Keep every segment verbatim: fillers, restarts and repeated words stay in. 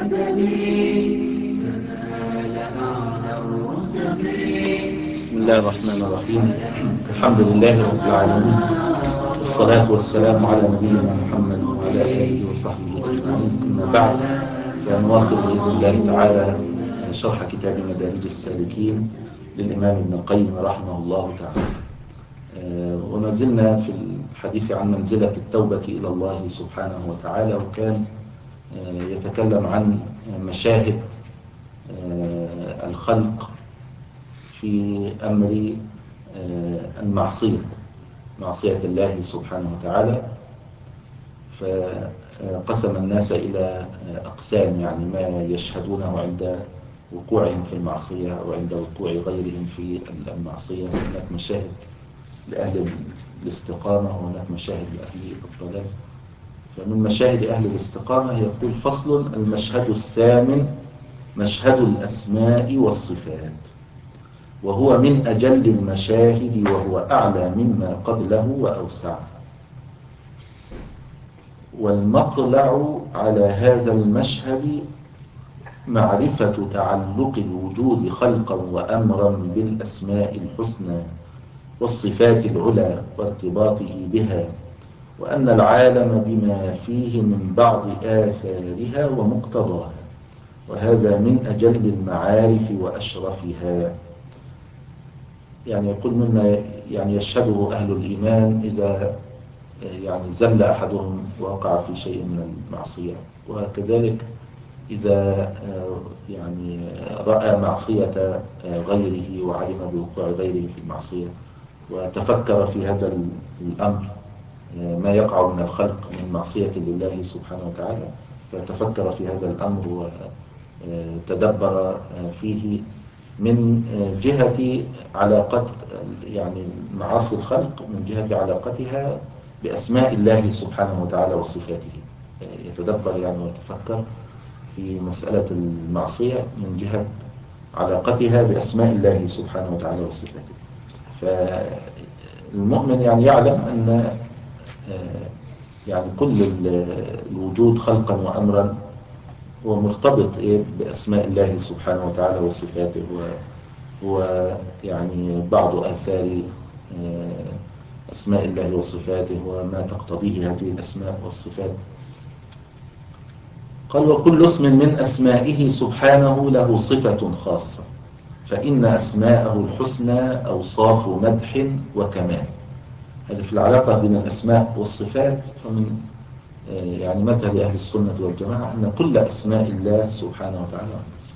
بسم الله الرحمن الرحيم. الحمد لله رب العالمين، والصلاة والسلام على نبينا محمد وعلى آله وصحبه أجمعين. أما بعد، فنواصل بإذن الله تعالى شرح كتاب مدارج السالكين للإمام ابن القيم رحمه الله تعالى. وما زلنا في الحديث عن منزلة التوبة إلى الله سبحانه وتعالى، وكان يتكلم عن مشاهد الخلق في أمر المعصية، معصية الله سبحانه وتعالى. فقسم الناس إلى أقسام، يعني ما يشهدونه عند وقوعهم في المعصية أو عند وقوع غيرهم في المعصية. هناك مشاهد لأهل الاستقامة وهناك مشاهد لأهل الضلال. فمن مشاهد أهل الاستقامة يقول: فصل: المشهد الثامن مشهد الأسماء والصفات، وهو من أجل المشاهد وهو أعلى مما قبله وأوسع. والمطلع على هذا المشهد معرفة تعلق الوجود خلقا وأمرا بالأسماء الحسنى والصفات العلى وارتباطه بها، وأن العالم بما فيه من بعض آثارها ومقتضاها، وهذا من أجل المعارف وأشرفها. يعني يقول مما يعني يشهده أهل الإيمان إذا يعني زل أحدهم وقع في شيء من المعصية، وكذلك إذا يعني رأى معصية غيره وعلم بوقوع غيره في المعصية وتفكر في هذا الأمر، ما يقع من الخلق من معصية لله سبحانه وتعالى، فتفكر في هذا الأمر وتدبر فيه من جهة علاقة يعني معاصي الخلق، من جهة علاقتها بأسماء الله سبحانه وتعالى وصفاته. يتدبر يعني ويتفكر في مسألة المعصية من جهة علاقتها بأسماء الله سبحانه وتعالى وصفاته. فالمؤمن يعني يعلم أن يعني كل الوجود خلقا وأمرا هو مرتبط إيه بأسماء الله سبحانه وتعالى وصفاته، هو يعني بعض آثار أسماء الله وصفاته وما تقتضيه هذه الأسماء والصفات. قال: وكل اسم من أسمائه سبحانه له صفة خاصة، فإن أسماءه الحسنى أوصاف مدح وكمال. هذه في العلاقة بين الأسماء والصفات. فمن يعني مذهب أهل السنة والجماعة أن كل أسماء الله سبحانه وتعالى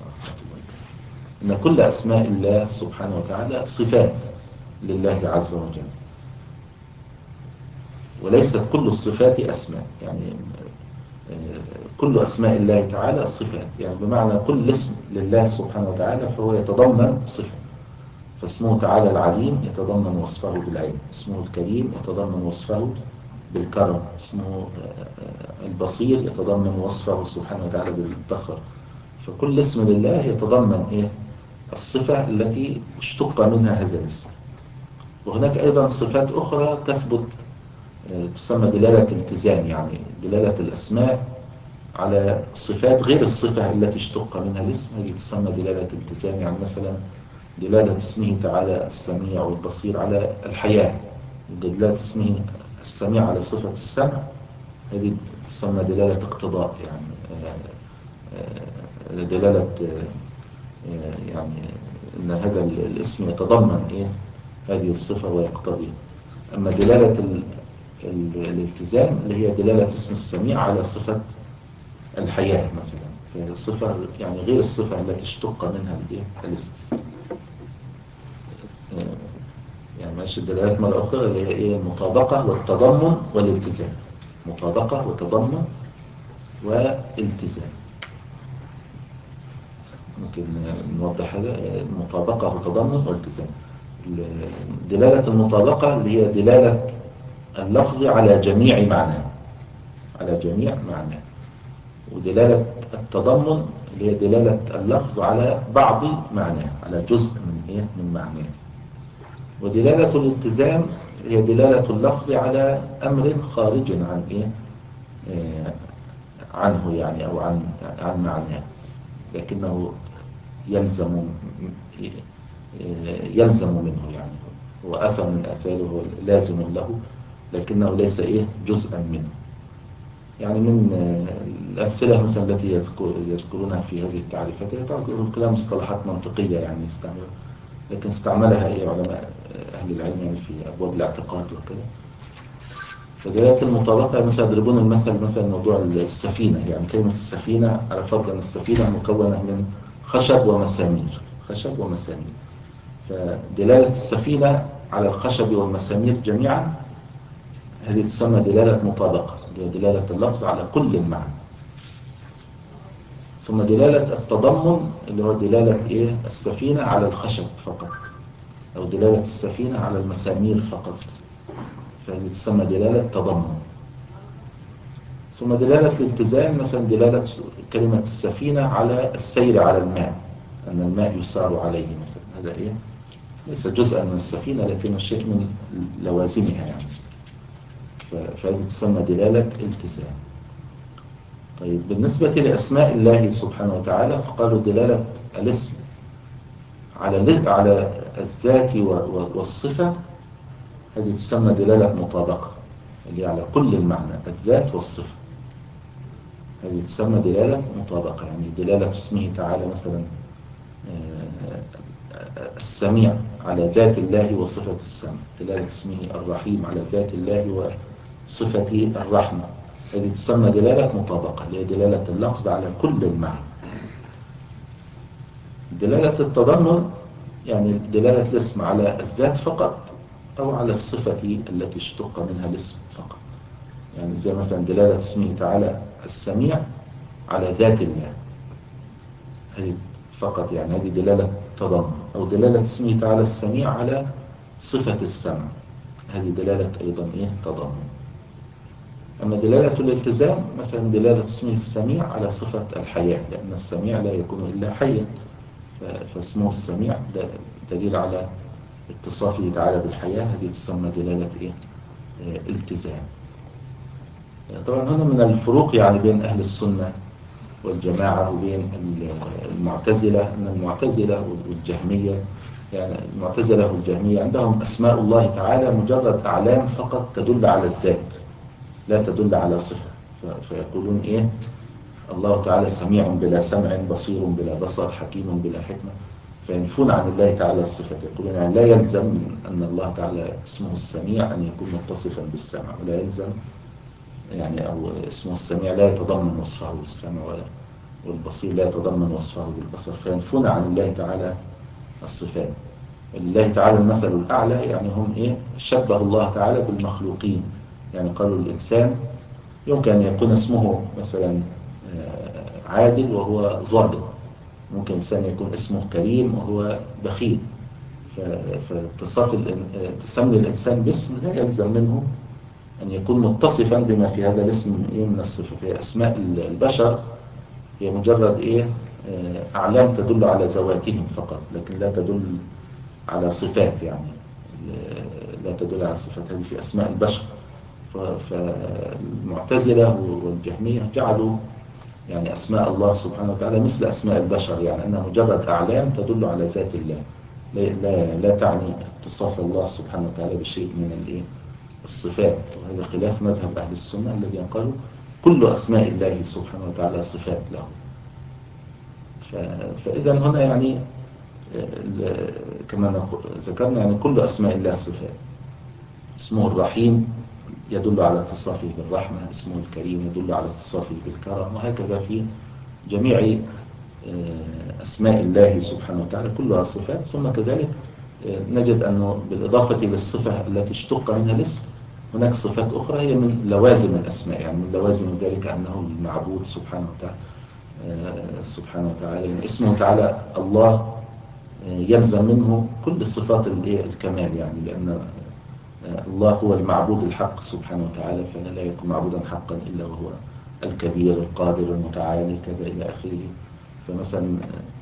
أن كل أسماء الله سبحانه وتعالى صفات لله عز وجل، وليست كل الصفات أسماء. يعني كل أسماء الله تعالى صفات، يعني بمعنى كل اسم لله سبحانه وتعالى فهو يتضمن صفة. فاسمه تعالى العليم يتضمن وصفه بالعلم، اسمه الكريم يتضمن وصفه بالكرم، اسمه البصير يتضمن وصفه سبحانه وتعالى بالبصر. فكل اسم لله يتضمن إيه؟ الصفة التي اشتق منها هذا الاسم. وهناك أيضا صفات أخرى تثبت تسمى دلالة التزام، يعني دلالة الأسماء على صفات غير الصفة التي اشتق منها الاسم، هذه تسمى دلالة التزام. يعني مثلا دلالة اسمه تعالى السميع والبصير على الحياة، دلالة اسمه السميع على صفة السمع، هذه تسمى دلالة اقتضاء، يعني دلالة يعني ان هذا الاسم يتضمن ايه هذه الصفة ويقتضي. اما دلالة ال ال الالتزام اللي هي دلالة اسم السميع على صفة الحياة مثلا، فهي صفة يعني غير الصفة التي اشتق منها الايه الاسم. يعني ماشي الدلالات مرة أخرى اللي هي إيه؟ المطابقة والتضمن والالتزام. مطابقة وتضمن والالتزام. ممكن نوضح هذا: المطابقة وتضمن والالتزام. دلالة المطابقة اللي هي دلالة اللفظ على جميع معناه، على جميع معناه. ودلالة التضمن اللي هي دلالة اللفظ على بعض معناه، على جزء من إيه؟ من معناه. ودلالة الالتزام هي دلالة اللفظ على أمر خارج عن إيه؟ آه عنه يعني أو عن عن معناه، لكنه يلزم يلزم منه، يعني هو أثر من أثاره، هو لازم له، لكنه ليس إيه جزءا منه. يعني من الأمثلة مثلا التي يذكر يذكرونها في هذه التعريفات هي كلها مصطلحات منطقية يعني يستعمل، لكن استعملها إيه علماء أهل العلم يعني في أبواب الاعتقاد وكذا. فدلالة المطابقة مثلا يضربون المثل مثلا موضوع السفينة، يعني كلمة السفينة على فرض أن السفينة مكونة من خشب ومسامير، خشب ومسامير، فدلالة السفينة على الخشب والمسامير جميعا هذه تسمى دلالة مطابقة، دلالة اللفظ على كل المعنى. ثم دلالة التضمن اللي هو دلالة إيه السفينة على الخشب فقط، أو دلالة السفينة على المسامير فقط، فهذه تسمى دلالة تضمن. ثم دلالة الالتزام مثلا دلالة كلمة السفينة على السير على الماء، أن الماء يسار عليه مثلا، هذا إيه ليس جزءا من السفينة لكنه شيء من لوازمها يعني، فهذه تسمى دلالة التزام. طيب بالنسبة لأسماء الله سبحانه وتعالى فقالوا دلالة الاسم على على الذات والصفة هذه تسمى دلالة مطابقة، اللي على كل المعنى الذات والصفة، هذه تسمى دلالة مطابقة. يعني دلالة اسمه تعالى مثلا السميع على ذات الله وصفة السمع، دلالة اسمه الرحيم على ذات الله وصفة الرحمة، هذه تسمى دلالة مطابقة، اللي هي دلالة اللفظ على كل المعنى. دلالة التضمن يعني دلالة الاسم على الذات فقط أو على الصفة التي اشتق منها الاسم فقط، يعني زي مثلا دلالة اسمه تعالى السميع على ذات الله، هذه فقط يعني هذه دلالة تضمن. أو دلالة اسمه تعالى السميع على صفة السمع، هذه دلالة أيضا إيه تضمن. أما دلالة الالتزام مثلا دلالة اسمه السميع على صفة الحياة، لأن السميع لا يكون إلا حيا، فاسمه السميع دليل على اتصافه تعالى بالحياة، هذه تسمى دلالة إيه؟ اه التزام. طبعا هنا من الفروق يعني بين أهل السنة والجماعة وبين المعتزلة، أن المعتزلة والجهمية، يعني المعتزلة والجهمية عندهم أسماء الله تعالى مجرد أعلام فقط تدل على الذات لا تدل على صفة، فيقولون إيه الله تعالى سميع بلا سمع، بصير بلا بصر، حكيم بلا حكمة، فينفون عن الله تعالى الصفة، يقولون يعني لا يلزم أن الله تعالى اسمه السميع أن يكون متصفا بالسمع، ولا يلزم يعني أو اسمه السميع لا يتضمن وصفه بالسمع، والبصير لا يتضمن وصفه بالبصر، فينفون عن الله تعالى الصفات. لله تعالى المثل الأعلى، يعني هم إيه شبه الله تعالى بالمخلوقين، يعني قالوا الإنسان يمكن أن يكون اسمه مثلا عادل وهو ظالم، ممكن إنسان يكون اسمه كريم وهو بخيل، فاتصاف تسمي الإنسان باسم لا يلزم منه أن يكون متصفا بما في هذا الاسم من الصفة. في أسماء البشر هي مجرد إيه أعلام تدل على ذواتهم فقط، لكن لا تدل على صفات، يعني لا تدل على صفات، هذه في أسماء البشر. فالمعتزلة والجهمية جعلوا يعني أسماء الله سبحانه وتعالى مثل أسماء البشر، يعني أنها مجرد أعلام تدل على ذات الله، لا, لا تعني اتصاف الله سبحانه وتعالى بشيء من الصفات. وهذا خلاف مذهب أهل السنة الذين قالوا كل أسماء الله سبحانه وتعالى صفات له. فإذا هنا يعني كما ذكرنا يعني كل أسماء الله صفات. اسمه الرحيم يدل على اتصافه بالرحمة، اسمه الكريم يدل على اتصافه بالكرم، وهكذا في جميع أسماء الله سبحانه وتعالى كلها صفات. ثم كذلك نجد أنه بالإضافة للصفة التي اشتق منها الاسم هناك صفات أخرى هي من لوازم الأسماء، يعني من لوازم ذلك أنه المعبود سبحانه وتعالى سبحانه وتعالى يعني اسمه تعالى الله يلزم منه كل صفات الكمال، يعني لأن الله هو المعبود الحق سبحانه وتعالى، فلا يكون معبودا حقا إلا وهو الكبير القادر المتعالي كذا إلى آخره. فمثلا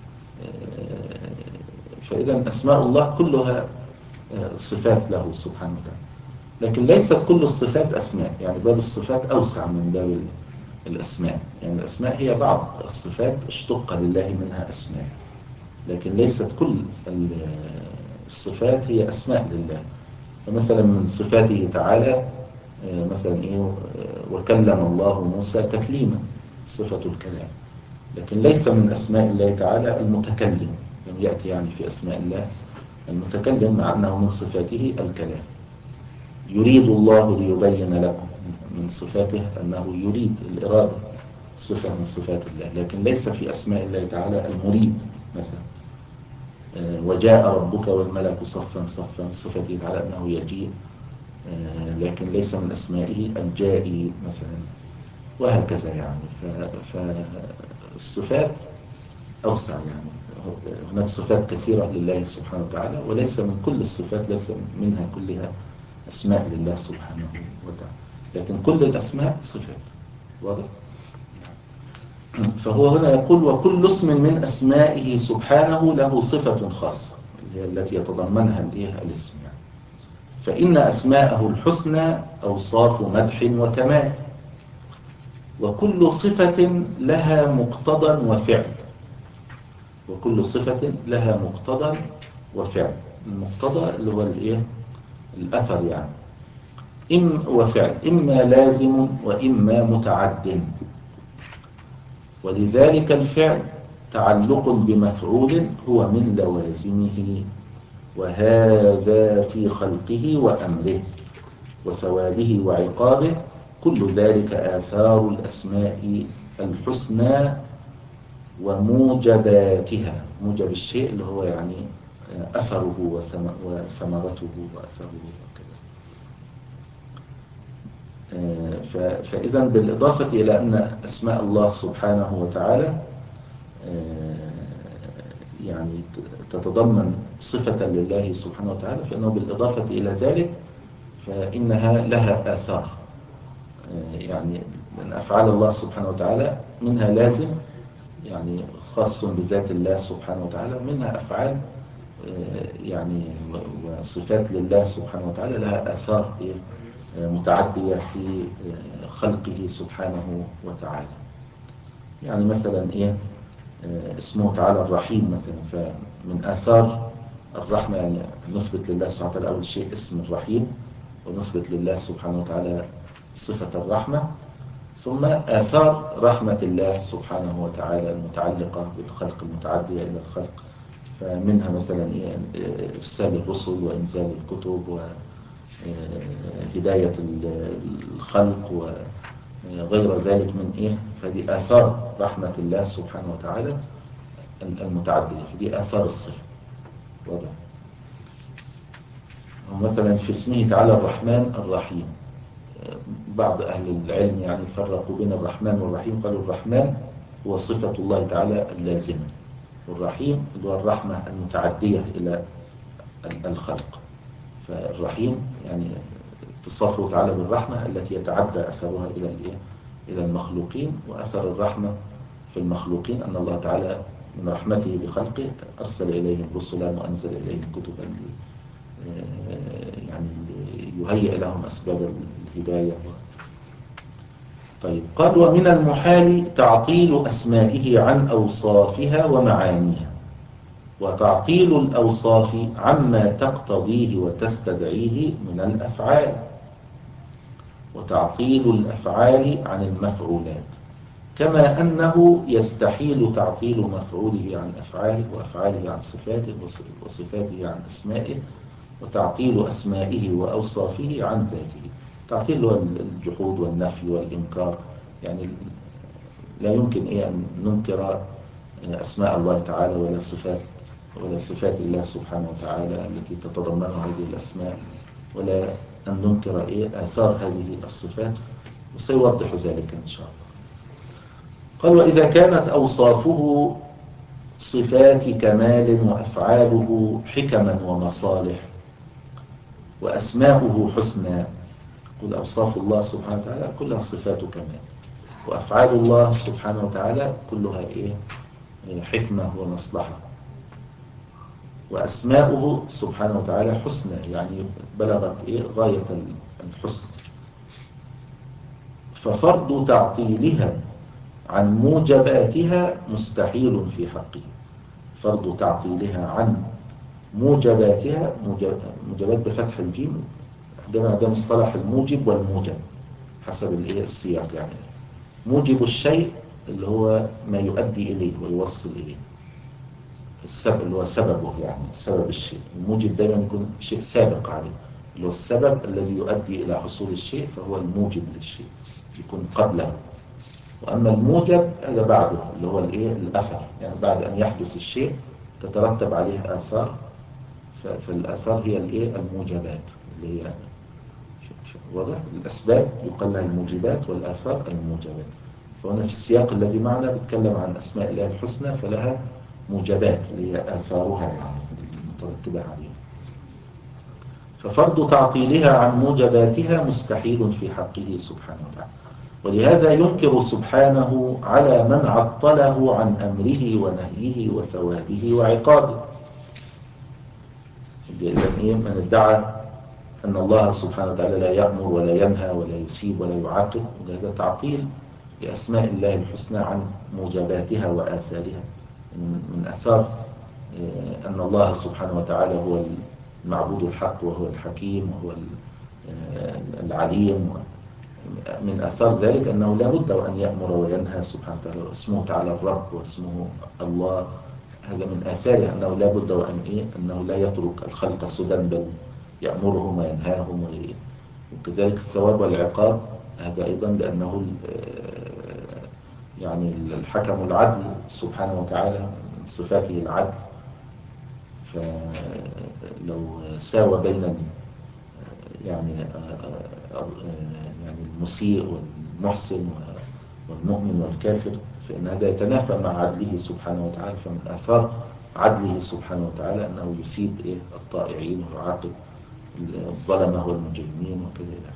فإذا أسماء الله كلها صفات له سبحانه وتعالى، لكن ليست كل الصفات أسماء، يعني باب الصفات أوسع من باب الأسماء. يعني الأسماء هي بعض الصفات اشتق لله منها أسماء، لكن ليست كل الصفات هي أسماء لله. فمثلا من صفاته تعالى مثلا إيه وكلم الله موسى تكليما، صفة الكلام، لكن ليس من أسماء الله تعالى المتكلم. لم يأتي يعني في أسماء الله المتكلم، مع أنه من صفاته الكلام. يريد الله ليبين لكم، من صفاته أنه يريد، الإرادة صفة من صفات الله، لكن ليس في أسماء الله تعالى المريد. مثلا وجاء ربك والملك صفا صفا، من صفاته تعالى أنه يجيء، لكن ليس من أسمائه الجائي مثلا، وهكذا. يعني فالصفات أوسع، يعني هناك صفات كثيرة لله سبحانه وتعالى، وليس من كل الصفات، ليس منها كلها أسماء لله سبحانه وتعالى، لكن كل الأسماء صفات. واضح؟ فهو هنا يقول وكل اسم من أسمائه سبحانه له صفة خاصة، التي يتضمنها الاسم. يعني فإن أسماءه الحسنى أوصاف مدح وكمال، وكل صفة لها مقتضى وفعل. وكل صفة لها مقتضى وفعل. المقتضى اللي هو الايه الأثر، يعني إم وفعل، إما لازم وإما متعد، ولذلك الفعل تعلق بمفعول هو من لوازمه، وهذا في خلقه وأمره وثوابه وعقابه، كل ذلك آثار الأسماء الحسنى وموجباتها. موجب الشيء اللي هو يعني أثره وثمرته وأثره وكذا. فإذا بالإضافة إلى أن أسماء الله سبحانه وتعالى يعني تتضمن صفة لله سبحانه وتعالى، فإنه بالإضافة إلى ذلك فإنها لها آثار. يعني من أفعال الله سبحانه وتعالى منها لازم، يعني خاص بذات الله سبحانه وتعالى، منها أفعال يعني وصفات لله سبحانه وتعالى لها آثار متعدية في خلقه سبحانه وتعالى. يعني مثلا إيه اسمه تعالى الرحيم مثلا، فمن آثار الرحمة يعني نثبت لله سبحانه وتعالى أول شيء اسم الرحيم، ونثبت لله سبحانه وتعالى صفة الرحمة، ثم آثار رحمة الله سبحانه وتعالى المتعلقة بالخلق المتعدية إلى الخلق. فمنها مثلا إيه إرسال الرسل وإنزال الكتب وهداية الخلق وغير ذلك من إيه. فدي آثار رحمة الله سبحانه وتعالى المتعدية، فدي آثار الصفة. واضح؟ مثلا في اسمه تعالى الرحمن الرحيم، بعض أهل العلم يعني فرقوا بين الرحمن والرحيم، قالوا الرحمن هو صفة الله تعالى اللازمة، والرحيم هو الرحمة المتعدية إلى الخلق. فالرحيم يعني اتصافه تعالى بالرحمة التي يتعدى أثرها إلى إلى المخلوقين، وأثر الرحمة في المخلوقين أن الله تعالى من رحمته بخلقه أرسل إليهم رسلا وأنزل إليهم كتبا يعني يهيئ لهم أسباب الهداية. طيب قال ومن المحال تعطيل أسمائه عن أوصافها ومعانيها، وتعطيل الأوصاف عما تقتضيه وتستدعيه من الأفعال، وتعطيل الأفعال عن المفعولات، كما أنه يستحيل تعطيل مفعوله عن أفعاله، وأفعاله عن صفاته، وصفاته عن أسمائه، وتعطيل أسمائه وأوصافه عن ذاته. تعطيل الجحود والنفي والإنكار، يعني لا يمكن إيه أن ننكر أسماء الله تعالى ولا صفات ولا صفات الله سبحانه وتعالى التي تتضمن هذه الأسماء، ولا أن ننكر إيه آثار هذه الصفات، وسيوضح ذلك إن شاء الله. قال وإذا كانت أوصافه صفات كمال وأفعاله حكما ومصالح وأسماؤه حسنى، قل أوصاف الله سبحانه وتعالى كلها صفات كمال، وأفعال الله سبحانه وتعالى كلها إيه حكمة ومصلحة، وأسماؤه سبحانه وتعالى حسنى يعني بلغت إيه غاية الحسن. ففرض تعطيلها عن موجباتها مستحيل في حقه. فرض تعطيلها عن موجباتها، موجبات بفتح الجيم، عندنا ده مصطلح الموجب والموجب حسب الايه السياق. يعني موجب الشيء اللي هو ما يؤدي إليه ويوصل إليه، السبب اللي هو سببه، يعني سبب الشيء. الموجب دايما يكون شيء سابق عليه، اللي هو السبب الذي يؤدي إلى حصول الشيء، فهو الموجب للشيء يكون قبله. وأما الموجب هذا بعده، اللي هو الإيه الأثر، يعني بعد أن يحدث الشيء تترتب عليه آثار، فالآثار هي الإيه الموجبات، اللي هي واضح. الأسباب يقال لها الموجبات، والآثار الموجبات. فهنا في السياق الذي معنا بيتكلم عن أسماء الله الحسنى، فلها موجبات اللي هي آثارها يعني المترتبة عليها. ففرض تعطيلها عن موجباتها مستحيل في حقه سبحانه وتعالى. ولهذا ينكر سبحانه على من عطله عن أمره ونهيه وثوابه وعقابه. إذن إيه من ادعى أن الله سبحانه وتعالى لا يأمر ولا ينهى ولا يثيب ولا يعاقب، وهذا تعطيل لأسماء الله الحسنى عن موجباتها وآثارها. من آثار أن الله سبحانه وتعالى هو المعبود الحق، وهو الحكيم، وهو العليم. من آثار ذلك أنه لا بد وأن يأمر وينهى سبحانه وتعالى، واسمه تعالى الرب واسمه الله. هذا من آثاره أنه لا بد وأن إيه أنه لا يترك الخلق سدى، بل يأمرهم وينهاهم. وكذلك الثواب والعقاب، هذا أيضا لأنه يعني الحكم العدل سبحانه وتعالى، من صفاته العدل. فلو ساوى بين يعني يعني المسيء والمحسن والمؤمن والكافر، فإن هذا يتنافى مع عدله سبحانه وتعالى. فمن آثار عدله سبحانه وتعالى أنه يثيب إيه الطائعين ويعاقب الظلمة والمجرمين وكذا.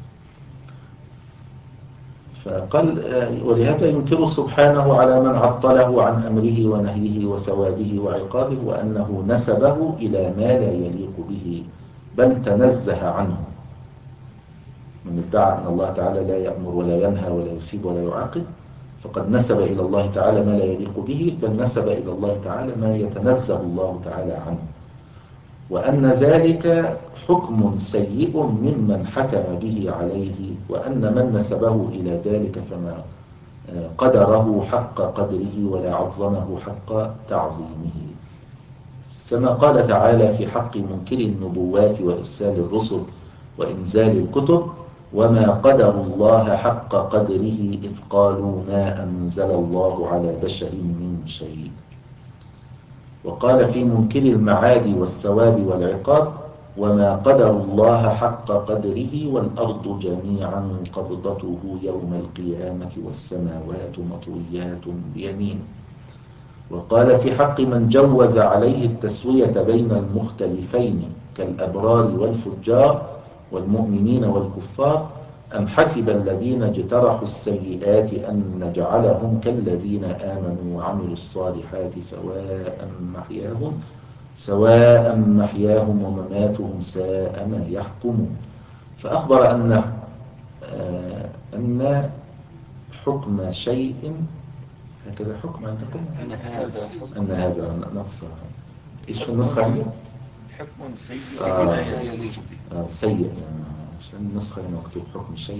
فقال ولهذا ينكر سبحانه على من عطله عن أمره ونهيه وثوابه وعقابه، وأنه نسبه إلى ما لا يليق به، بل تنزه عنه. من ادعى أن الله تعالى لا يأمر ولا ينهى ولا يثيب ولا يعاقب، فقد نسب إلى الله تعالى ما لا يليق به، بل نسب إلى الله تعالى ما يتنزه الله تعالى عنه. وأن ذلك حكم سيء ممن حكم به عليه، وأن من نسبه إلى ذلك فما قدره حق قدره ولا عظمه حق تعظيمه. كما قال تعالى في حق منكر النبوات وإرسال الرسل وإنزال الكتب: وما قدروا الله حق قدره إذ قالوا ما أنزل الله على بشر من شيء. وقال في منكر المعاد والثواب والعقاب: وما قدروا الله حق قدره والأرض جميعا قبضته يوم القيامة والسماوات مطويات بيمينه. وقال في حق من جوز عليه التسوية بين المختلفين كالأبرار والفجار والمؤمنين والكفار: أم حسب الذين اجترحوا السيئات أن نجعلهم كالذين آمنوا وعملوا الصالحات سواء محياهم سواء محياهم ومماتهم ساء ما يحكمون. فأخبر أن آه أن حكم شيء، هكذا حكم عندكم أن هذا أن هذا نقص. إيش في النسخة عندي؟ حكم سيء آه لا يليق به. آه سيء يعني عشان النسخة هنا مكتوب حكم شيء.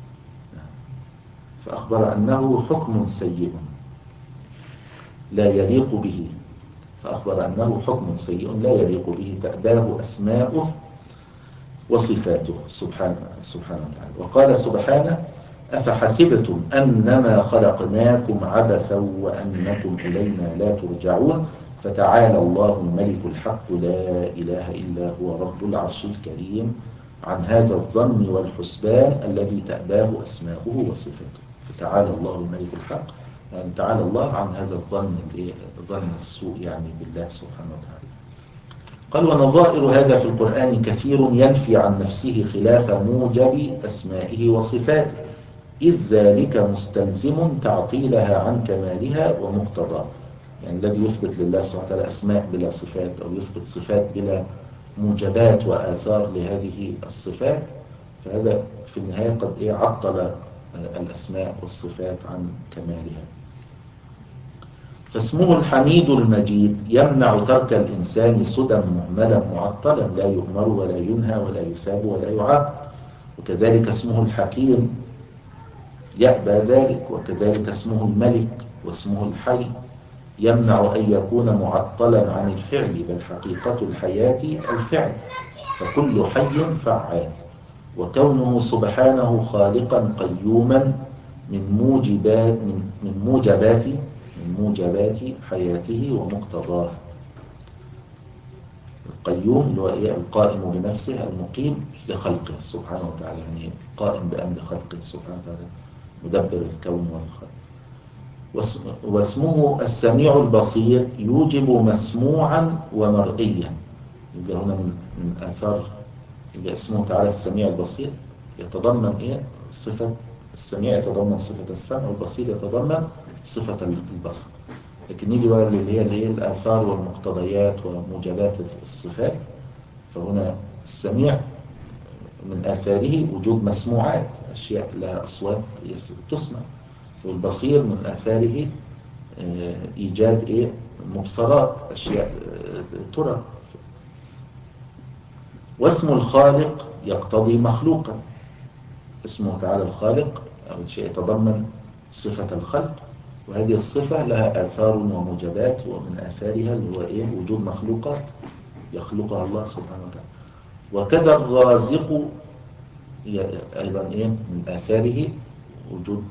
فأخبر أنه حكم سيء لا يليق به. فأخبر أنه حكم سيء لا يليق به تأباه أسماؤه وصفاته سبحانه سبحانه وتعالى. وقال سبحانه: أفحسبتم أنما خلقناكم عبثا وأنكم إلينا لا ترجعون فتعالى الله الملك الحق لا إله إلا هو رب العرش الكريم عن هذا الظن والحسبان الذي تأباه أسماؤه وصفاته. فتعالى الله الملك الحق، يعني تعالى الله عن هذا الظن ظن السوء يعني بالله سبحانه وتعالى. قال: ونظائر هذا في القرآن كثير ينفي عن نفسه خلاف موجب أسمائه وصفاته، إذ ذلك مستلزم تعطيلها عن كمالها ومقتضاه. يعني الذي يثبت لله سبحانه وتعالى أسماء بلا صفات، أو يثبت صفات بلا موجبات وآثار لهذه الصفات، فهذا في النهاية قد إيه عطل الأسماء والصفات عن كمالها. فاسمه الحميد المجيد يمنع ترك الإنسان سدى مهملا معطلا لا يؤمر ولا ينهى ولا يثاب ولا يعاقب. وكذلك اسمه الحكيم يأبى ذلك. وكذلك اسمه الملك واسمه الحي يمنع أن يكون معطلا عن الفعل، بل حقيقة الحياة الفعل، فكل حي فعال. وكونه سبحانه خالقا قيوما من موجبات من, من موجبات من موجبات حياته ومقتضاه. القيوم اللي هو ايه؟ القائم بنفسه المقيم لخلقه سبحانه وتعالى، يعني قائم بأمر خلقه سبحانه وتعالى، مدبر الكون والخلق. واسمه السميع البصير يوجب مسموعا ومرئيا. يبقى هنا من, من آثار يبقى اسمه تعالى السميع البصير يتضمن ايه؟ صفة السميع يتضمن صفة السمع، والبصير يتضمن صفة البصر. لكن نيجي بقى اللي هي اللي هي الآثار والمقتضيات وموجبات الصفات. فهنا السميع من آثاره وجود مسموعات، أشياء لها أصوات تسمع. والبصير من آثاره إيجاد إيه؟ مبصرات، أشياء ترى. واسم الخالق يقتضي مخلوقا. اسمه تعالى الخالق أول شيء يتضمن صفة الخلق، وهذه الصفة لها آثار وموجبات، ومن آثارها اللي هو إيه؟ وجود مخلوقات يخلقها الله سبحانه وتعالى. وكذا الرازق أيضا إيه؟ من آثاره وجود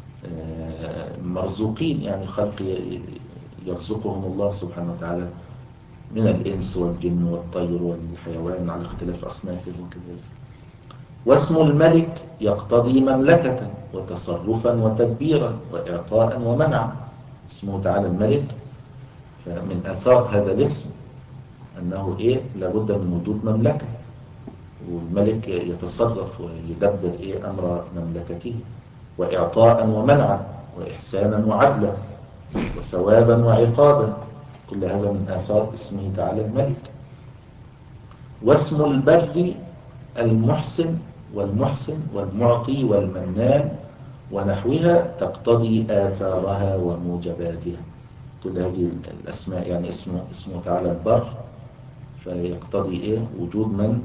مرزوقين، يعني خلق يرزقهم الله سبحانه وتعالى من الإنس والجن والطير والحيوان على اختلاف أصنافه وكذلك. واسم الملك يقتضي مملكة وتصرفا وتدبيرا وإعطاء ومنعا. اسمه تعالى الملك، فمن آثار هذا الاسم أنه إيه؟ لابد من وجود مملكة، والملك يتصرف ويدبر إيه؟ أمر مملكته، وإعطاء ومنعا وإحسانا وعدلا وثوابا وعقابا. كل هذا من آثار اسمه تعالى الملك. واسم البر المحسن والمحسن والمعطي والمنان ونحوها تقتضي آثارها وموجباتها. كل هذه الأسماء يعني اسمه, اسمه تعالى البر، فيقتضي إيه؟ وجود من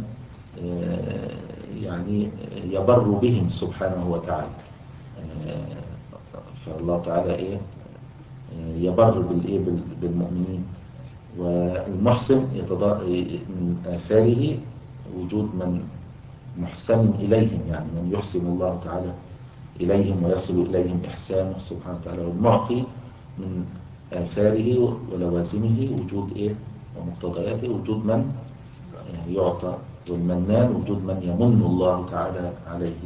يعني يبر بهم سبحانه وتعالى. فالله تعالى إيه؟ يبر بالإيه؟ بالمؤمنين. والمحسن من آثاره وجود من محسن إليهم، يعني من يحسن الله تعالى إليهم ويصل إليهم إحسانه سبحانه وتعالى. والمعطي من آثاره ولوازمه وجود إيه؟ ومقتضياته وجود من يعطى. والمنان وجود من يمن الله تعالى عليه.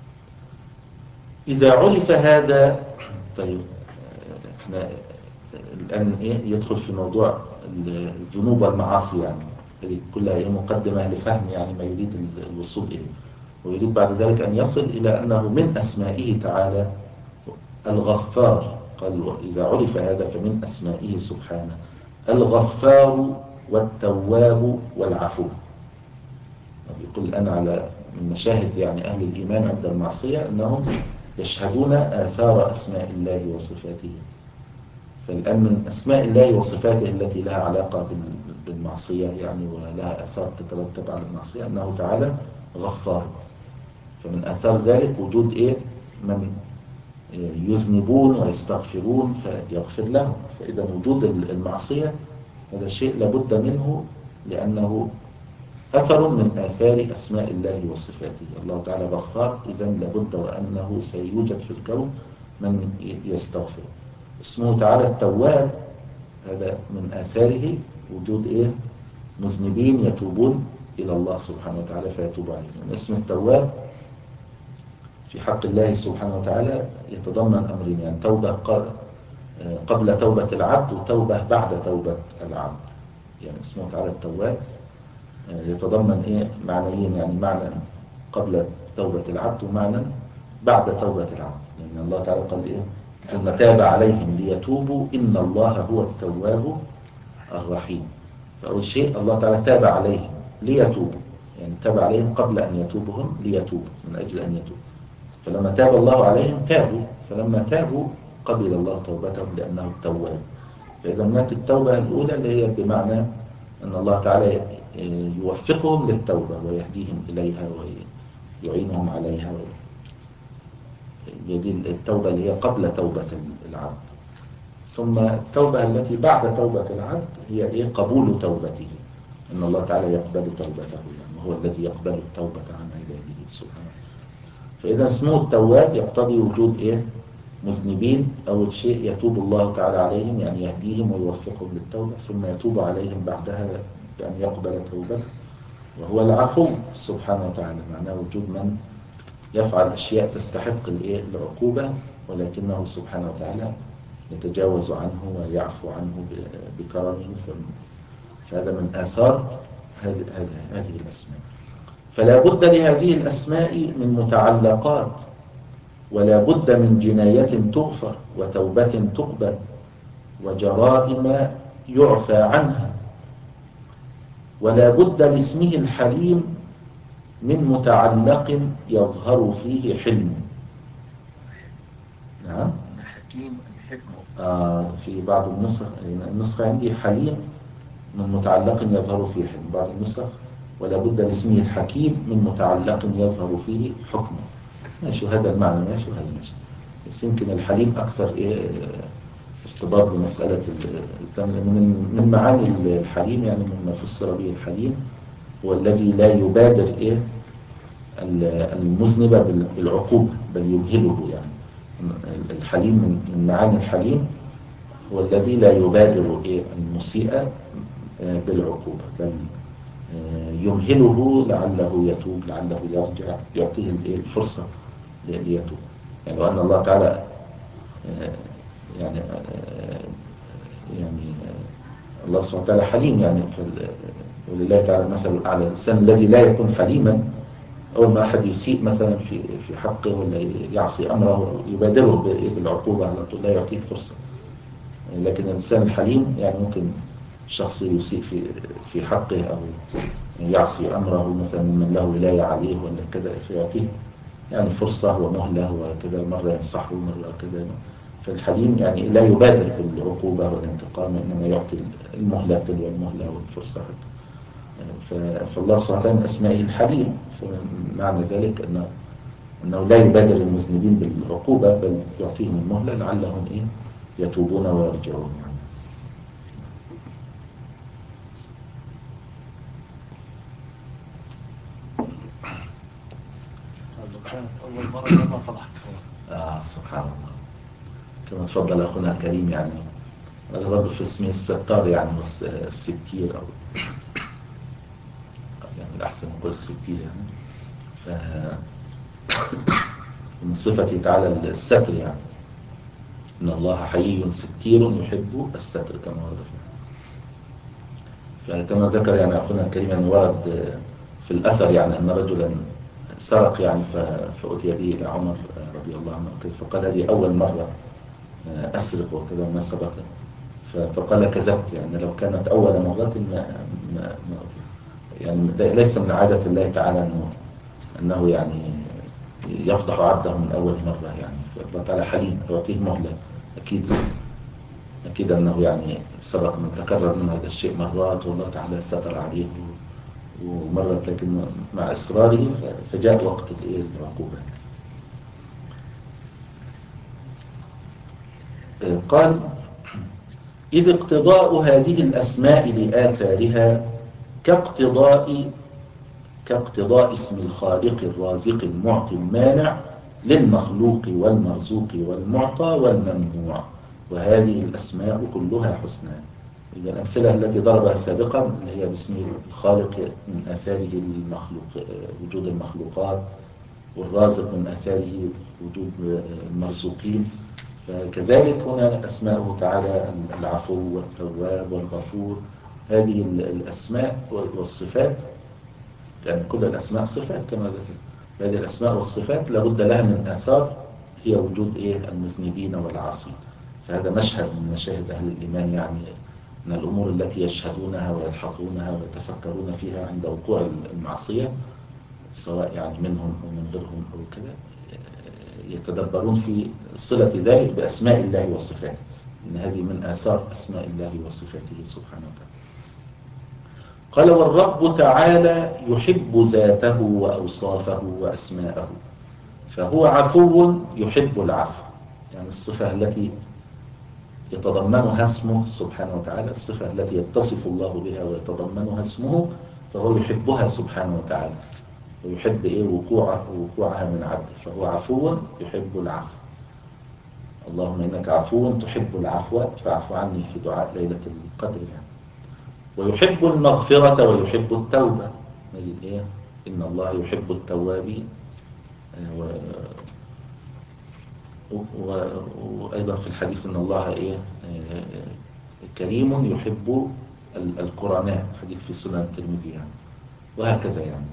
إذا عرف هذا، طيب احنا الآن إيه؟ يدخل في موضوع الذنوب والمعاصي، يعني هذه كلها هي مقدمة لفهم يعني ما يريد الوصول إليه. ويريد بعد ذلك أن يصل إلى أنه من أسمائه تعالى الغفار. قال إذا عرف هذا فمن أسمائه سبحانه الغفار والتواب والعفو. يقول الآن على من مشاهد يعني أهل الإيمان عند المعصية أنهم يشهدون آثار أسماء الله وصفاته. فالآن من أسماء الله وصفاته التي لها علاقة بالمعصية يعني ولها آثار تترتب على المعصية أنه تعالى غفار. فمن آثار ذلك وجود إيه؟ من يذنبون ويستغفرون فيغفر لهم. فإذا وجود المعصية هذا شيء لابد منه، لأنه أثر من آثار أسماء الله وصفاته. الله تعالى غفار، إذا لابد وأنه سيوجد في الكون من يستغفر. اسمه تعالى التواب، هذا من آثاره وجود إيه؟ مذنبين يتوبون إلى الله سبحانه وتعالى فيتوب عليهم. من اسم التواب في حق الله سبحانه وتعالى يتضمن أمرين، يعني توبة قبل توبة العبد وتوبة بعد توبة العبد. يعني اسمه تعالى التواب يتضمن إيه؟ معنيين، يعني معنى قبل توبة العبد ومعنى بعد توبة العبد. لأن يعني الله تعالى قال إيه؟ ثم تاب عليهم ليتوبوا إن الله هو التواب الرحيم. فأول شيء الله تعالى تاب عليهم ليتوبوا، يعني تاب عليهم قبل أن يتوبهم ليتوبوا، من أجل أن يتوبوا. فلما تاب الله عليهم تابوا، فلما تابوا قبل الله توبتهم لأنه التواب. فإذا هناك التوبة الأولى اللي هي بمعنى أن الله تعالى يوفقهم للتوبة ويهديهم إليها ويعينهم عليها. دي التوبة اللي هي قبل توبة العبد. ثم التوبة التي بعد توبة العبد هي إيه؟ قبول توبته، أن الله تعالى يقبل توبته، يعني هو الذي يقبل التوبة عن عباده سبحانه. فإذا اسمه التواب يقتضي وجود إيه؟ مذنبين. أول شيء يتوب الله تعالى عليهم، يعني يهديهم ويوفقهم للتوبة، ثم يتوب عليهم بعدها بأن يقبل توبته. وهو العفو سبحانه وتعالى، معناه وجود من يفعل أشياء تستحق الإيه؟ العقوبة، ولكنه سبحانه وتعالى يتجاوز عنه ويعفو عنه بكرمه. فهذا من آثار هذه هذه الأسماء. فلا بد لهذه الأسماء من متعلقات، ولا بد من جناية تغفر، وتوبة تقبل، وجرائم يعفى عنها. ولا بد لاسمه الحليم من متعلق يظهر فيه حلم. نعم. الحكيم الحكمة. آه في بعض النسخ، النسخة عندي حليم من متعلق يظهر فيه حلم، بعض النسخ ولا بد لاسمه الحكيم من متعلق يظهر فيه حكمه. ماشي هذا المعنى، ماشي وهذا ماشي، بس يمكن الحليم أكثر إيه ارتباط بمسألة من من معاني الحليم، يعني مما فسر به الحليم هو الذي لا يبادر إيه المذنب بالعقوبة بل يمهله. يعني الحليم من معاني الحليم هو الذي لا يبادر إيه المسيء بالعقوبة بل يمهله لعله يتوب، لعله يرجع، يعطيه الفرصة ليتوب. يعني وأن الله تعالى يعني يعني الله سبحانه وتعالى حليم، يعني ولله تعالى المثل الأعلى. الإنسان الذي لا يكون حليما أول ما أحد يسيء مثلا في في حقه ولا يعصي أمره يبادره بالعقوبة على طول، لا يعطيه فرصة. لكن الإنسان الحليم يعني ممكن شخص يسيء في في حقه أو يعصي أمره مثلا من له ولاية عليه ولا كذا، فيعطيه يعني فرصة ومهلة وكذا، مرة ينصحه مرة كذا. فالحليم يعني لا يبادر بالعقوبة والانتقام، إنما يعطي المهلة والمهلة والفرصة. فالله سبحانه وتعالى من أسمائه الحليم، فمعنى ذلك أنه, أنه لا يبادر المذنبين بالعقوبة بل يعطيهم المهلة لعلهم إيه يتوبون ويرجعون. يعني كانت أول مرة لما فضحت. آه سبحان الله، كما تفضل أخونا الكريم. يعني هذا برضه في اسمه الستار، يعني الستير، أو يعني الأحسن نقول الستير. يعني ف من صفته تعالى الستر، يعني إن الله حيي ستير يحب الستر كما ورد فيه. فكما ذكر يعني أخونا الكريم أن ورد في الأثر يعني أن رجلا سرق يعني فأتي به إلى عمر رضي الله عنه، فقال هذه أول مرة أسرق وكذا ما سبق. فقال كذبت، يعني لو كانت أول مرة ما ما يعني ليس من عادة الله تعالى أنه, أنه يعني يفضح عبده من أول مرة. يعني فالله تعالى حليم يعطيه مهلة. أكيد أكيد أنه يعني سبق من تكرر من هذا الشيء مرات والله تعالى ستر عليه ومرت، لكن مع إصراره فجاء وقت العقوبة. قال إذ اقتضاء هذه الأسماء لآثارها كاقتضاء كاقتضاء اسم الخالق الرازق المعطي المانع للمخلوق والمرزوق والمعطى والممنوع، وهذه الأسماء كلها حسنى. الأمثلة التي ضربها سابقا اللي هي باسم الخالق من آثاره المخلوق وجود المخلوقات، والرازق من آثاره وجود المرزوقين. فكذلك هنا أسماءه تعالى العفو والتواب والغفور. هذه الأسماء والصفات، يعني كل الأسماء صفات كما ذكر، هذه الأسماء والصفات لابد لها من آثار هي وجود إيه المذنبين والعاصين. فهذا مشهد من مشاهد أهل الإيمان، يعني من الأمور التي يشهدونها ويلحظونها ويتفكرون فيها عند وقوع المعصية، سواء يعني منهم أو من غيرهم أو كذا. يتدبرون في صلة ذلك بأسماء الله وصفاته، إن هذه من آثار أسماء الله وصفاته سبحانه وتعالى. قال والرب تعالى يحب ذاته وأوصافه وأسماءه، فهو عفو يحب العفو، يعني الصفة التي يتضمنها اسمه سبحانه وتعالى، الصفة التي يتصف الله بها ويتضمنها اسمه، فهو يحبها سبحانه وتعالى ويحب إيه وقوعه وقوعها من عبده، فهو عفو يحب العفو. اللهم إنك عفو تحب العفو فاعف عني في دعاء ليلة القدر يعني. ويحب المغفرة ويحب التوبة، نجد إيه إن الله يحب التوابين، و... و... وأيضا في الحديث إن الله إيه كريم يحب القرناء، حديث في سنن الترمذي يعني، وهكذا يعني.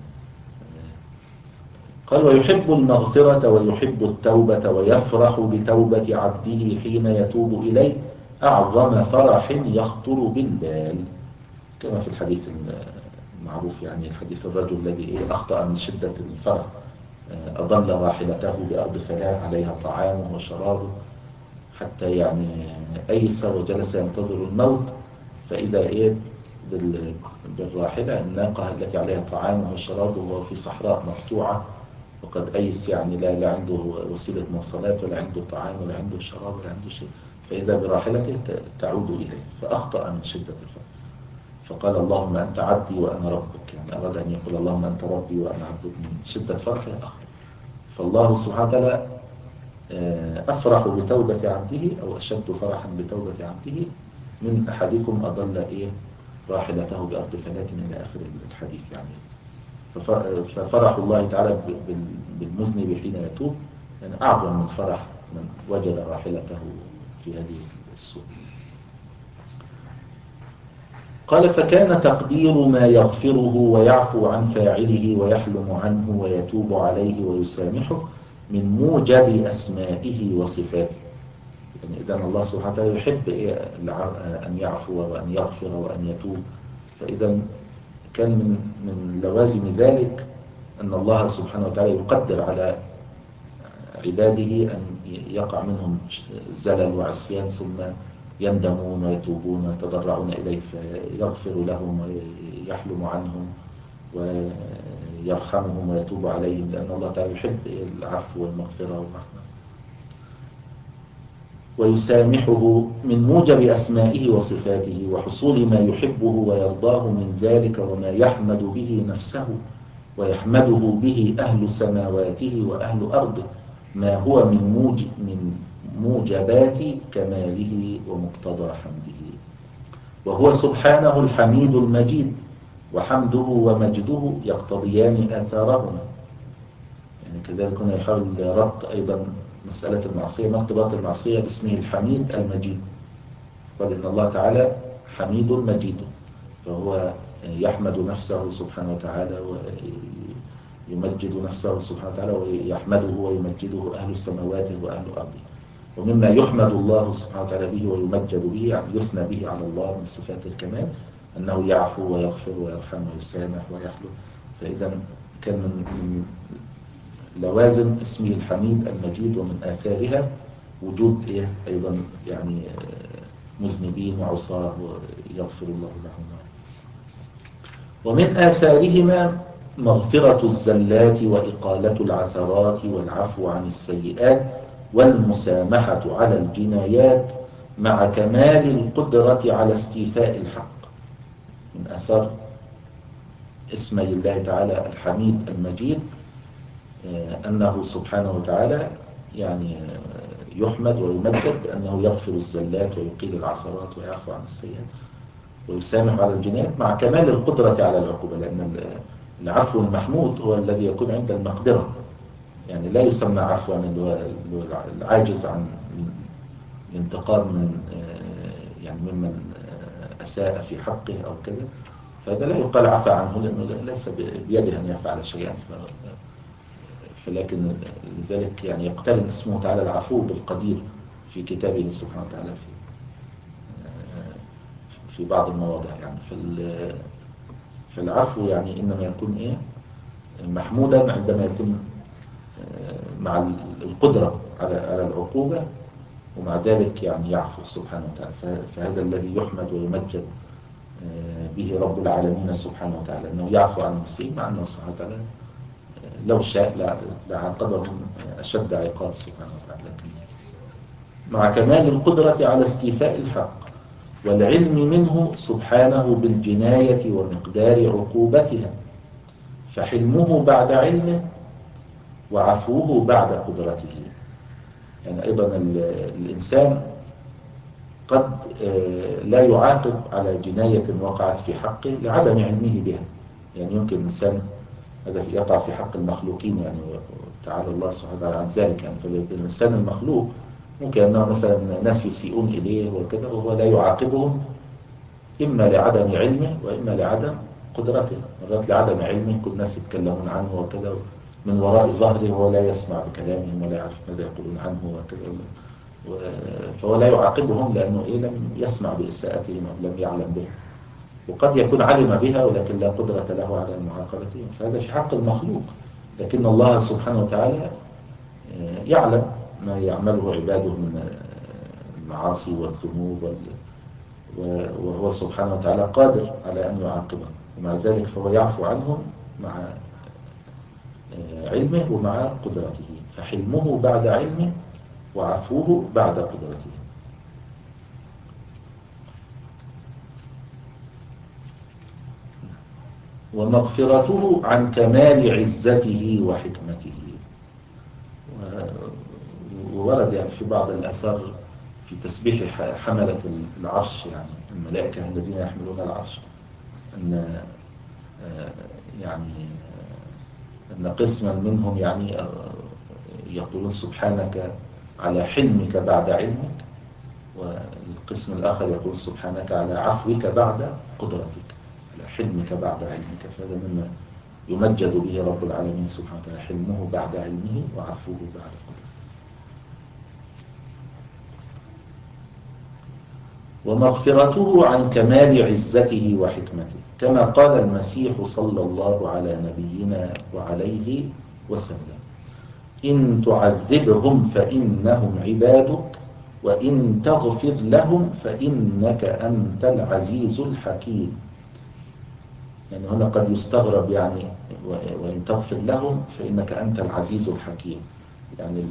قال ويحب المغفرة ويحب التوبة ويفرح بتوبة عبده حين يتوب إليه أعظم فرح يخطر بالبال، كما في الحديث المعروف يعني، الحديث الرجل الذي إيه أخطأ من شدة الفرح، أضل راحلته بأرض فلاة عليها طعامه وشرابه حتى يعني أيس وجلس ينتظر الموت، فإذا إيه بالراحلة الناقة التي عليها طعامه وشرابه وهو في صحراء مقطوعة وقد أيس، يعني لا, لا عنده وسيلة مواصلات ولا عنده طعام ولا عنده شراب ولا عنده شيء، فإذا براحلته تعود إليه فأخطأ من شدة الفرح، فقال اللهم أنت عبدي وأنا ربك، يعني أراد أن يقول اللهم أنت ربي وأنا عبدك، من شدة فرحه أخطأ. فالله سبحانه وتعالى أفرح بتوبة عبده أو أشد فرحا بتوبة عبده من أحدكم أضل إيه راحلته بأرض فلاة إلى آخر الحديث يعني. ففرح الله تعالى بالمذنب حين يتوب يعني أعظم من فرح من وجد راحلته في هذه السوء. قال فكان تقدير ما يغفره ويعفو عن فاعله ويحلم عنه ويتوب عليه ويسامحه من موجب أسمائه وصفاته، يعني إذن الله سبحانه وتعالى يحب أن يعفو وأن يغفر وأن يتوب، فإذا كان من من لوازم ذلك أن الله سبحانه وتعالى يقدر على عباده أن يقع منهم زلل وعصيان ثم يندمون ويتوبون ويتضرعون إليه فيغفر لهم ويحلم عنهم ويرحمهم ويتوب عليهم، لأن الله تعالى يحب العفو والمغفرة والرحمة. ويسامحه من موجب أسمائه وصفاته وحصول ما يحبه ويرضاه من ذلك وما يحمد به نفسه ويحمده به أهل سماواته وأهل أرضه، ما هو من موجب من موجبات كماله ومقتضى حمده، وهو سبحانه الحميد المجيد، وحمده ومجده يقتضيان آثارهما. يعني كذلك هنا يحاول ربط أيضا مسألة المعصية، مرتبط المعصية باسمه الحميد المجيد، قال إن الله تعالى حميد مجيد، فهو يحمد نفسه سبحانه وتعالى ويمجد نفسه سبحانه وتعالى ويحمده ويمجده أهل السماوات وأهل الأرض. ومما يحمد الله سبحانه وتعالى به ويمجد به يعني يثنى به على الله من صفات الكمال أنه يعفو ويغفر ويرحم ويسامح ويحلم، فإذا كان من لوازم اسمه الحميد المجيد ومن آثارها وجود إيه أيضا يعني مذنبين وعصاه ويغفر الله لهم. ومن آثارهما مغفرة الزلات وإقالة العثرات والعفو عن السيئات والمسامحة على الجنايات مع كمال القدرة على استيفاء الحق. من آثار اسمي الله تعالى الحميد المجيد أنه سبحانه وتعالى يعني يحمد ويمجد بأنه يغفر الزلات ويقيل العثرات ويعفو عن السيئات ويسامح على الجنايات مع كمال القدرة على العقوبة، لأن العفو المحمود هو الذي يكون عند المقدرة، يعني لا يسمى عفوا العاجز عن الانتقام من يعني ممن أساء في حقه أو كذا، فهذا لا يقال عفى عنه لأنه ليس بيده أن يفعل شيئا، فلكن لذلك يعني يقترن اسمه تعالى العفو بالقدير في كتابه سبحانه وتعالى في في بعض المواضع يعني. فالعفو يعني إنما يكون إيه محمودا عندما يكون مع القدرة على على العقوبة، ومع ذلك يعني يعفو سبحانه وتعالى. فهذا الذي يحمد ويمجد به رب العالمين سبحانه وتعالى، أنه يعفو عن المسيء، مع أنه سبحانه وتعالى لو شاء لعاقبهم أشد عقاب سبحانه وتعالى، لكن مع كمال القدرة على استيفاء الحق والعلم منه سبحانه بالجناية ومقدار عقوبتها، فحلمه بعد علمه وعفوه بعد قدرته. يعني أيضا الإنسان قد لا يعاقب على جناية وقعت في حقه لعدم علمه بها. يعني يمكن الإنسان هذا يقع في حق المخلوقين، يعني تعالى الله سبحانه وتعالى عن ذلك. يعني فالإنسان المخلوق ممكن أنه مثلا ناس يسيئون إليه وكذا وهو لا يعاقبهم، إما لعدم علمه وإما لعدم قدرته. مرات لعدم علمه، كل الناس يتكلمون عنه وكذا من وراء ظهره، وهو لا يسمع بكلامهم ولا يعرف ماذا يقولون عنه وكذا، فهو لا يعاقبهم لأنه إيه لم يسمع بإساءتهم أو لم يعلم به. وقد يكون علم بها ولكن لا قدرة له على معاقبتهم، فهذا في حق المخلوق. لكن الله سبحانه وتعالى يعلم ما يعمله عباده من المعاصي والذنوب، وهو سبحانه وتعالى قادر على أن يعاقبهم، ومع ذلك فهو يعفو عنهم مع علمه ومع قدرته. فحلمه بعد علمه وعفوه بعد قدرته. ومغفرته عن كمال عزته وحكمته. وورد يعني في بعض الآثار في تسبيح حملة العرش، يعني الملائكة الذين يحملون العرش، أن يعني أن قسما منهم يعني يقولون سبحانك على حلمك بعد علمك، والقسم الآخر يقول سبحانك على عفوك بعد قدرتك، على حلمك بعد علمك. فهذا مما يمجد به رب العالمين سبحانه وتعالى، حلمه بعد علمه وعفوه بعد قدرته. ومغفرته عن كمال عزته وحكمته، كما قال المسيح صلى الله على نبينا وعليه وسلم: إن تعذبهم فإنهم عبادك، وإن تغفر لهم فإنك أنت العزيز الحكيم. يعني هنا قد يستغرب، يعني وإن تغفر لهم فإنك أنت العزيز الحكيم. يعني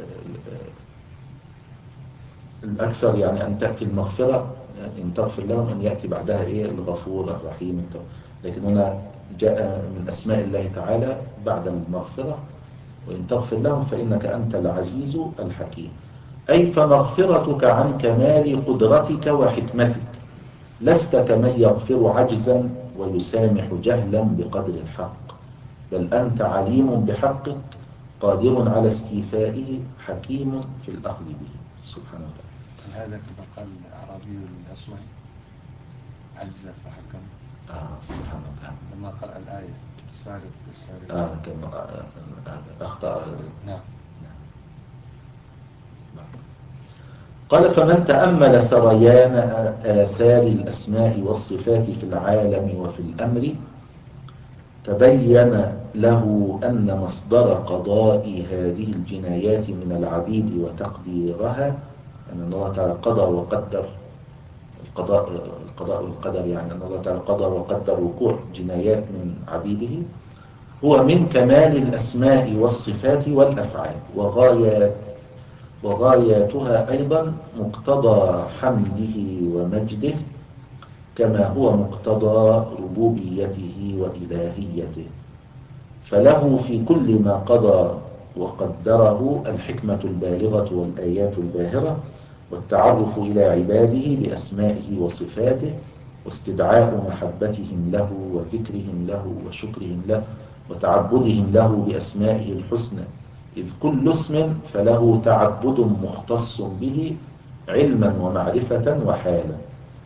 الأكثر يعني أن تأتي المغفرة، إن تغفر لهم أن يأتي بعدها إيه الغفور الرحيم. لكن هنا جاء من أسماء الله تعالى بعد المغفرة: وإن تغفر لهم فإنك أنت العزيز الحكيم. أي فمغفرتك عن كمال قدرتك وحكمتك، لست كمن يغفر عجزا ويسامح جهلا بقدر الحق، بل أنت عليم بحقك قادر على استيفائه حكيم في الأخذ به سبحانه وتعالى. هذا كما قال الأعرابي الأصمعي: عز فحكم. آه سبحانه وتعالى. لما قرأ الآية: السارق بالسارق. آه كما آه أخطأ. نعم. قال: فمن تأمل سريان آثار الأسماء والصفات في العالم وفي الأمر، تبين له أن مصدر قضاء هذه الجنايات من العبيد وتقديرها، أن الله تعالى قضى وقدر القضاء القضاء والقدر، يعني أن الله تعالى قضى وقدر وقوع جنايات من عبيده، هو من كمال الأسماء والصفات والأفعال، وغايات وغاياتها أيضا مقتضى حمده ومجده، كما هو مقتضى ربوبيته وإلهيته. فله في كل ما قضى وقدره الحكمة البالغة والآيات الباهرة، والتعرف إلى عباده بأسمائه وصفاته، واستدعاء محبتهم له وذكرهم له وشكرهم له وتعبدهم له بأسمائه الحسنى، إذ كل اسم فله تعبد مختص به علما ومعرفة وحالا.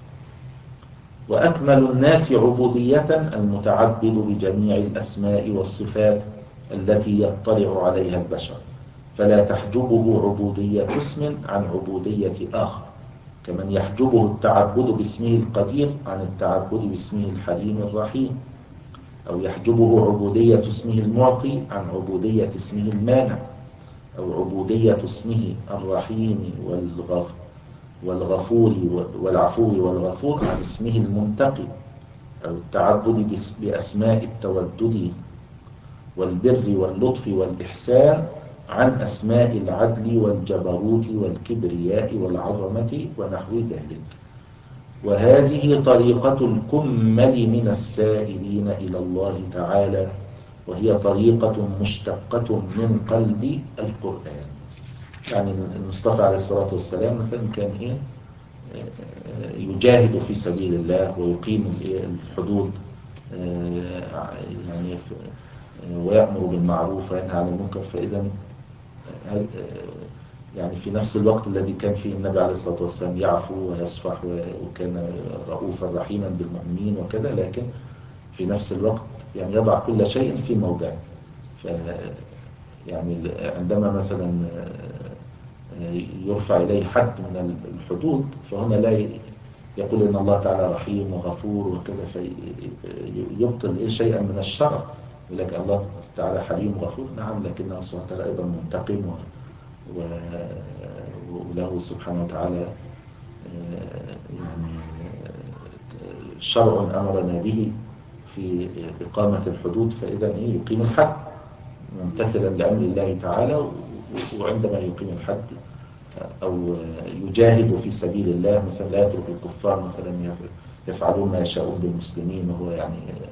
وأكمل الناس عبودية المتعبد بجميع الأسماء والصفات التي يطلع عليها البشر، فلا تحجبه عبودية اسم عن عبودية آخر، كمن يحجبه التعبد باسمه القدير عن التعبد باسمه الحليم الرحيم، أو يحجبه عبودية اسمه المعطي عن عبودية اسمه المانع، أو عبودية اسمه الرحيم والغف والغفور والعفو والغفور عن اسمه المنتقم، أو التعبد بأسماء التودد والبر واللطف والإحسان عن أسماء العدل والجبروت والكبرياء والعظمة ونحو ذلك. وهذه طريقة الكمل من السائلين إلى الله تعالى، وهي طريقة مشتقة من قلب القرآن. يعني المصطفى عليه الصلاة والسلام مثلا كان إيه يجاهد في سبيل الله ويقيم الحدود، يعني ويأمر بالمعروف وينهى عن المنكر. فإذا يعني في نفس الوقت الذي كان فيه النبي عليه الصلاة والسلام يعفو ويصفح وكان رؤوفا رحيما بالمؤمنين وكذا، لكن في نفس الوقت يعني يضع كل شيء في موضعه. ف يعني عندما مثلا يرفع إليه حد من الحدود، فهنا لا يقول إن الله تعالى رحيم وغفور وكذا فيبطل شيئا من الشرع، ولكن الله تعالى حليم وغفور نعم، لكنه سبحانه وتعالى أيضا منتقم وله سبحانه وتعالى يعني شرع أمرنا به في إقامة الحدود. فإذا يقيم الحد ممتثلا لأمر الله تعالى، وعندما يقيم الحد أو يجاهد في سبيل الله مثلا لا يترك الكفار مثلا يفعلون ما يشاءون بالمسلمين وهو يعني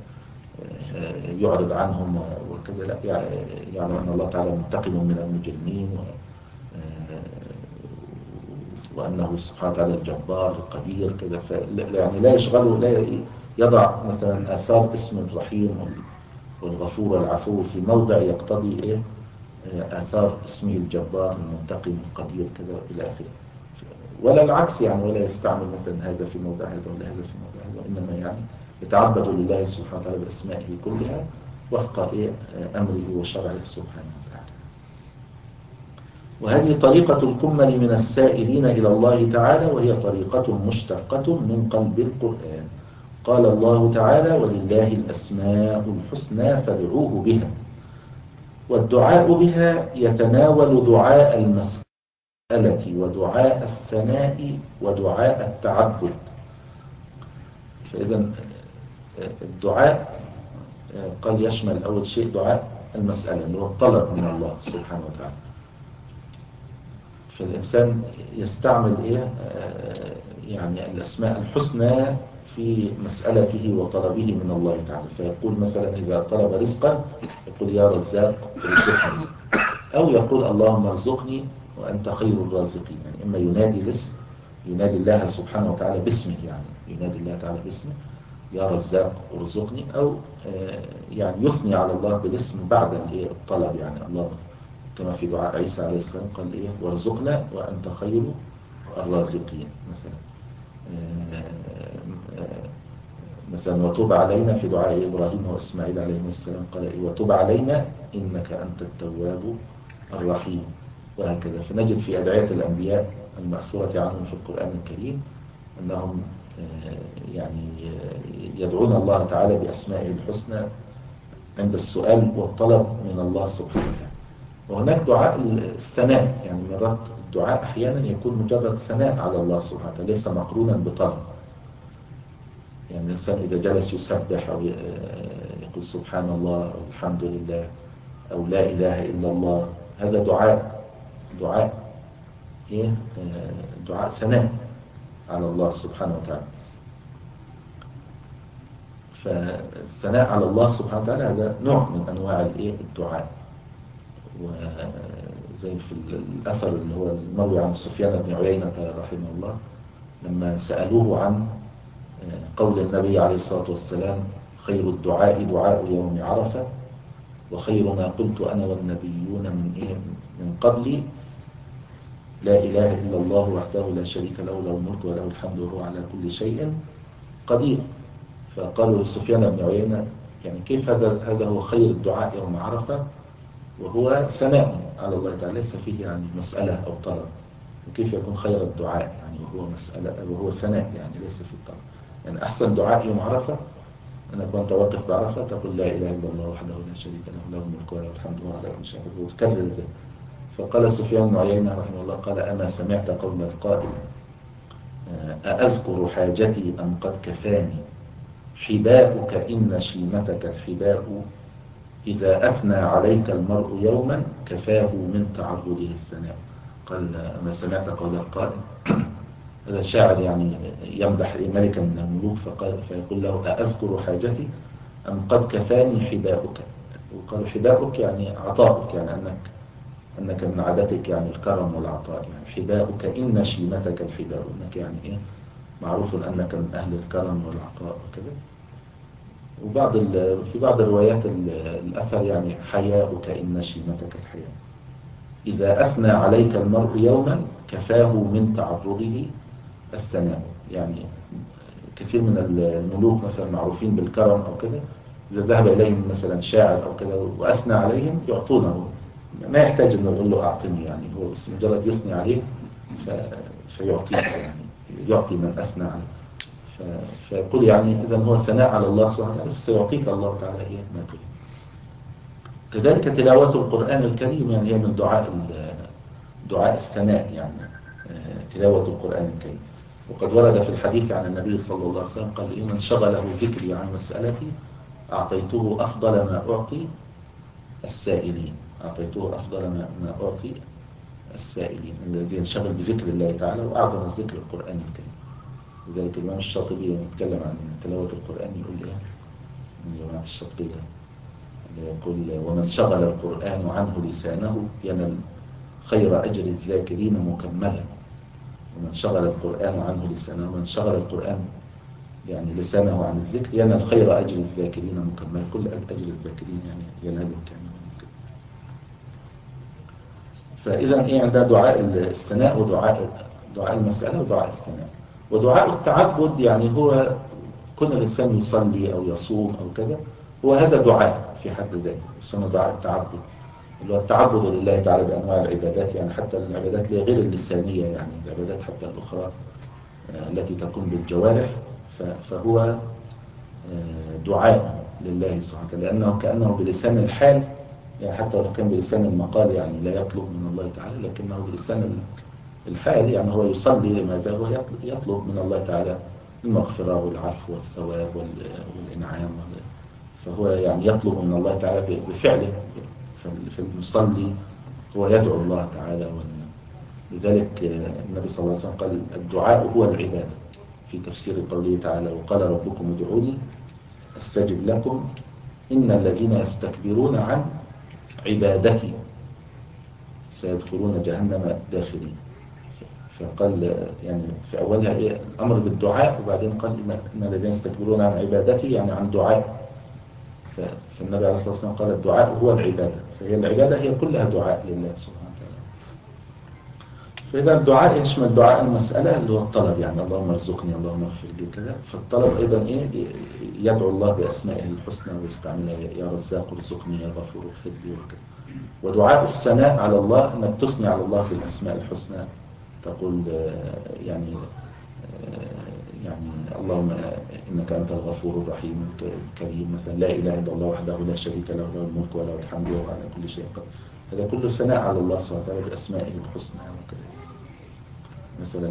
يعرض عنهم وكذا، لا يعني أن الله تعالى منتقم من المجرمين وأنه سبحانه وتعالى الجبار القدير كذا. يعني لا يشغله، لا يضع مثلا آثار اسم الرحيم والغفور والعفو في موضع يقتضي إيه آثار اسمه الجبار المنتقم القدير كذا إلى آخره، ولا العكس يعني، ولا يستعمل مثلا هذا في موضع هذا ولا هذا في موضع هذا، وإنما يعني يتعبد لله سبحانه وتعالى بأسمائه كلها وفق إيه أمره وشرعه سبحانه وتعالى. وهذه طريقة الكمل من السائلين إلى الله تعالى، وهي طريقة مشتقة من قلب القرآن. قال الله تعالى: ولله الأسماء الحسنى فادعوه بها. والدعاء بها يتناول دعاء المسألة ودعاء الثناء ودعاء التعبد. فإذا الدعاء قال يشمل أول شيء دعاء المسألة اللي هو الطلب من الله سبحانه وتعالى. فالإنسان يستعمل إيه يعني الأسماء الحسنى في مسألته وطلبه من الله تعالى. فيقول مثلا إذا طلب رزقا يقول يا رزاق ارزقني، أو يقول اللهم ارزقني وأنت خير الرازقين. يعني إما ينادي الاسم، ينادي الله سبحانه وتعالى باسمه، يعني ينادي الله تعالى باسمه يا رزاق ارزقني، أو يعني يثني على الله بالاسم بعد الطلب، يعني الله كما في دعاء عيسى عليه السلام قال إيه وارزقنا وأنت خير الرازقين مثلا. مثلا وتوب علينا في دعاء إبراهيم وإسماعيل عليه السلام قال إيه وتوب علينا إنك أنت التواب الرحيم، وهكذا. فنجد في أدعية الأنبياء المأثورة عنهم في القرآن الكريم أنهم يعني يدعون الله تعالى بأسمائه الحسنى عند السؤال والطلب من الله سبحانه وتعالى. وهناك دعاء الثناء، يعني مرات الدعاء أحيانا يكون مجرد ثناء على الله سبحانه وتعالى ليس مقرونا بطلب. يعني الإنسان إذا جلس يسبح أو يقول سبحان الله أو الحمد لله أو لا إله إلا الله، هذا دعاء دعاء إيه دعاء ثناء على الله سبحانه وتعالى. فالثناء على الله سبحانه وتعالى هذا نوع من أنواع الإيه الدعاء. وزي في الأثر اللي هو المروي عن سفيان بن عيينة رحمه الله لما سألوه عن قول النبي عليه الصلاة والسلام خير الدعاء دعاء يوم عرفة وخير ما قلت أنا والنبيون من إيه من قبلي لا إله إلا الله وحده لا شريك له له الملك وله الحمد وهو على كل شيء قدير. فقالوا لسفيان بن عيينة يعني كيف هذا هذا هو خير الدعاء يوم عرفة وهو ثناء على الله تعالى ليس فيه يعني مسألة أو طلب، وكيف يكون خير الدعاء يعني وهو مسألة وهو ثناء يعني ليس فيه طلب. يعني أحسن دعاء يوم عرفة أنك وأنت واقف بعرفة تقول لا إله إلا الله وحده لا شريك له له الملك وله الحمد وهو على كل شيء قدير وتكرر ذلك. فقال سفيان بن عيينة رحمه الله قال أما سمعت قول القائل أأذكر حاجتي أم قد كفاني حباؤك إن شيمتك الحباء إذا أثنى عليك المرء يوما كفاه من تعرضه الثناء. قال أما سمعت قول القائل، هذا شاعر يعني يمدح ملكا من الملوك، فقال فيقول له أأذكر حاجتي أم قد كفاني حباؤك. وقال حباؤك يعني عطاؤك، يعني أنك أنك من عادتك يعني الكرم والعطاء، يعني حباؤك إن شيمتك الحباء، أنك يعني إيه معروف أنك من أهل الكرم والعطاء وكذا. وبعض في بعض الروايات الأثر يعني حياؤك إن شيمتك الحياء إذا أثنى عليك المرء يوما كفاه من تعرضه الثناء. يعني كثير من الملوك مثلا معروفين بالكرم أو كذا، إذا ذهب إليهم مثلا شاعر أو كذا وأثنى عليهم يعطونه، ما يحتاج أنه يقول له أعطني، يعني هو بس مجرد يثني عليه فيعطيك، يعني يعطي من أثنى عليه. فيقول يعني إذا هو ثناء على الله سبحانه وتعالى فسيعطيك الله تعالى إيه ما تريد. كذلك تلاوة القرآن الكريم يعني هي من دعاء دعاء الثناء، يعني تلاوة القرآن الكريم. وقد ورد في الحديث عن النبي صلى الله عليه وسلم قال إيه من شغله ذكري عن مسألتي أعطيته أفضل ما أعطي السائلين. أعطيته أفضل ما أعطي السائلين الذي ينشغل بذكر الله تعالى، وأعظم الذكر القرآن الكريم. لذلك الإمام الشاطبي يتكلم عن تلاوة القرآن يقول إيه من جماعة الشاطبي يقول ومن شغل القرآن عنه لسانه ينال خير أجر الذاكرين مكملا. ومن شغل القرآن عنه لسانه، ومن شغل القرآن يعني لسانه عن الذكر ينال خير أجر الذاكرين مكملا. كل أجر الذاكرين يعني يناله كاملا. فإذا إيه عندها دعاء الثناء ودعاء دعاء المسألة ودعاء الثناء. ودعاء التعبد يعني هو كل الإنسان يصلي أو يصوم أو كذا، هو هذا دعاء في حد ذاته يسمى دعاء التعبد، اللي هو التعبد لله تعالى بأنواع العبادات، يعني حتى العبادات غير اللسانية، يعني العبادات حتى الأخرى التي تكون بالجوارح، فهو دعاء لله سبحانه وتعالى، لأنه كأنه بلسان الحال، يعني حتى لو كان بلسان المقال يعني لا يطلب من الله تعالى، لكنه بلسان الحال يعني هو يصلي لماذا هو يطلب من الله تعالى المغفرة والعفو والثواب والإنعام، فهو يعني يطلب من الله تعالى بفعله. فالمصلي هو يدعو الله تعالى. لذلك النبي صلى الله عليه وسلم قال الدعاء هو العبادة في تفسير قوله تعالى وقال ربكم ادعوني استجب لكم إن الذين يستكبرون عن عبادتي سيدخلون جهنم داخلين. فقال يعني في أولها إيه الأمر بالدعاء، وبعدين قال إن الذين يستكبرون عن عبادتي يعني عن دعاء. فالنبي عليه الصلاة والسلام قال الدعاء هو العبادة، فهي العبادة هي كلها دعاء لله سبحانه وتعالى. فإذا الدعاء يشمل دعاء المسألة اللي هو الطلب، يعني اللهم ارزقني اللهم اغفر لي كذا. فالطلب أيضا إيه يدعو الله بأسمائه الحسنى ويستعملها يا رزاق ارزقني يا غفور اغفر لي وكذا. ودعاء الثناء على الله أنك تثني على الله بالأسماء الحسنى، تقول يعني يعني اللهم إنك أنت الغفور الرحيم الكريم مثلا، لا إله إلا الله وحده لا شريك له له الملك وله الحمد وهو على كل شيء قدير. هذا كله ثناء على الله سبحانه وتعالى بأسمائه الحسنى وكذا. مثلا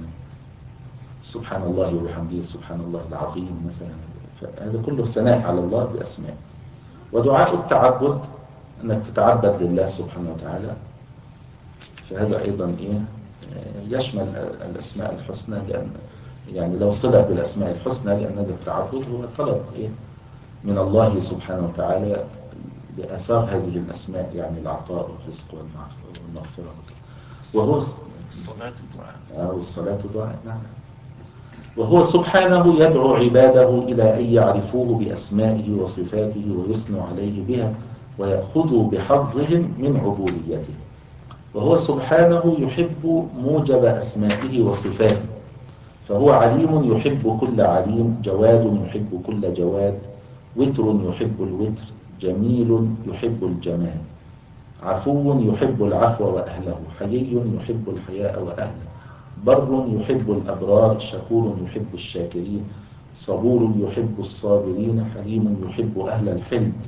سبحان الله وبحمده سبحان الله العظيم مثلا، هذا كله ثناء على الله بأسمائه. ودعاء التعبد أنك تتعبد لله سبحانه وتعالى، فهذا أيضا إيه يشمل الأسماء الحسنى، لأن يعني لو صلة بالأسماء الحسنى، لأن هذا التعبد هو طلب إيه من الله سبحانه وتعالى بأثار هذه الأسماء، يعني العطاء والرزق والمغفرة. وهو الصلاة دعاء أو الصلاة دعاء. نعم. وهو سبحانه يدعو عباده إلى أن يعرفوه بأسمائه وصفاته ويثنوا عليه بها ويأخذوا بحظهم من عبوديته. وهو سبحانه يحب موجب أسمائه وصفاته، فهو عليم يحب كل عليم، جواد يحب كل جواد، وتر يحب الوتر، جميل يحب الجمال، عفو يحب العفو وأهله، حيي يحب الحياء وأهله، بر يحب الأبرار، شكور يحب الشاكرين، صبور يحب الصابرين، حليم يحب أهل الحلم،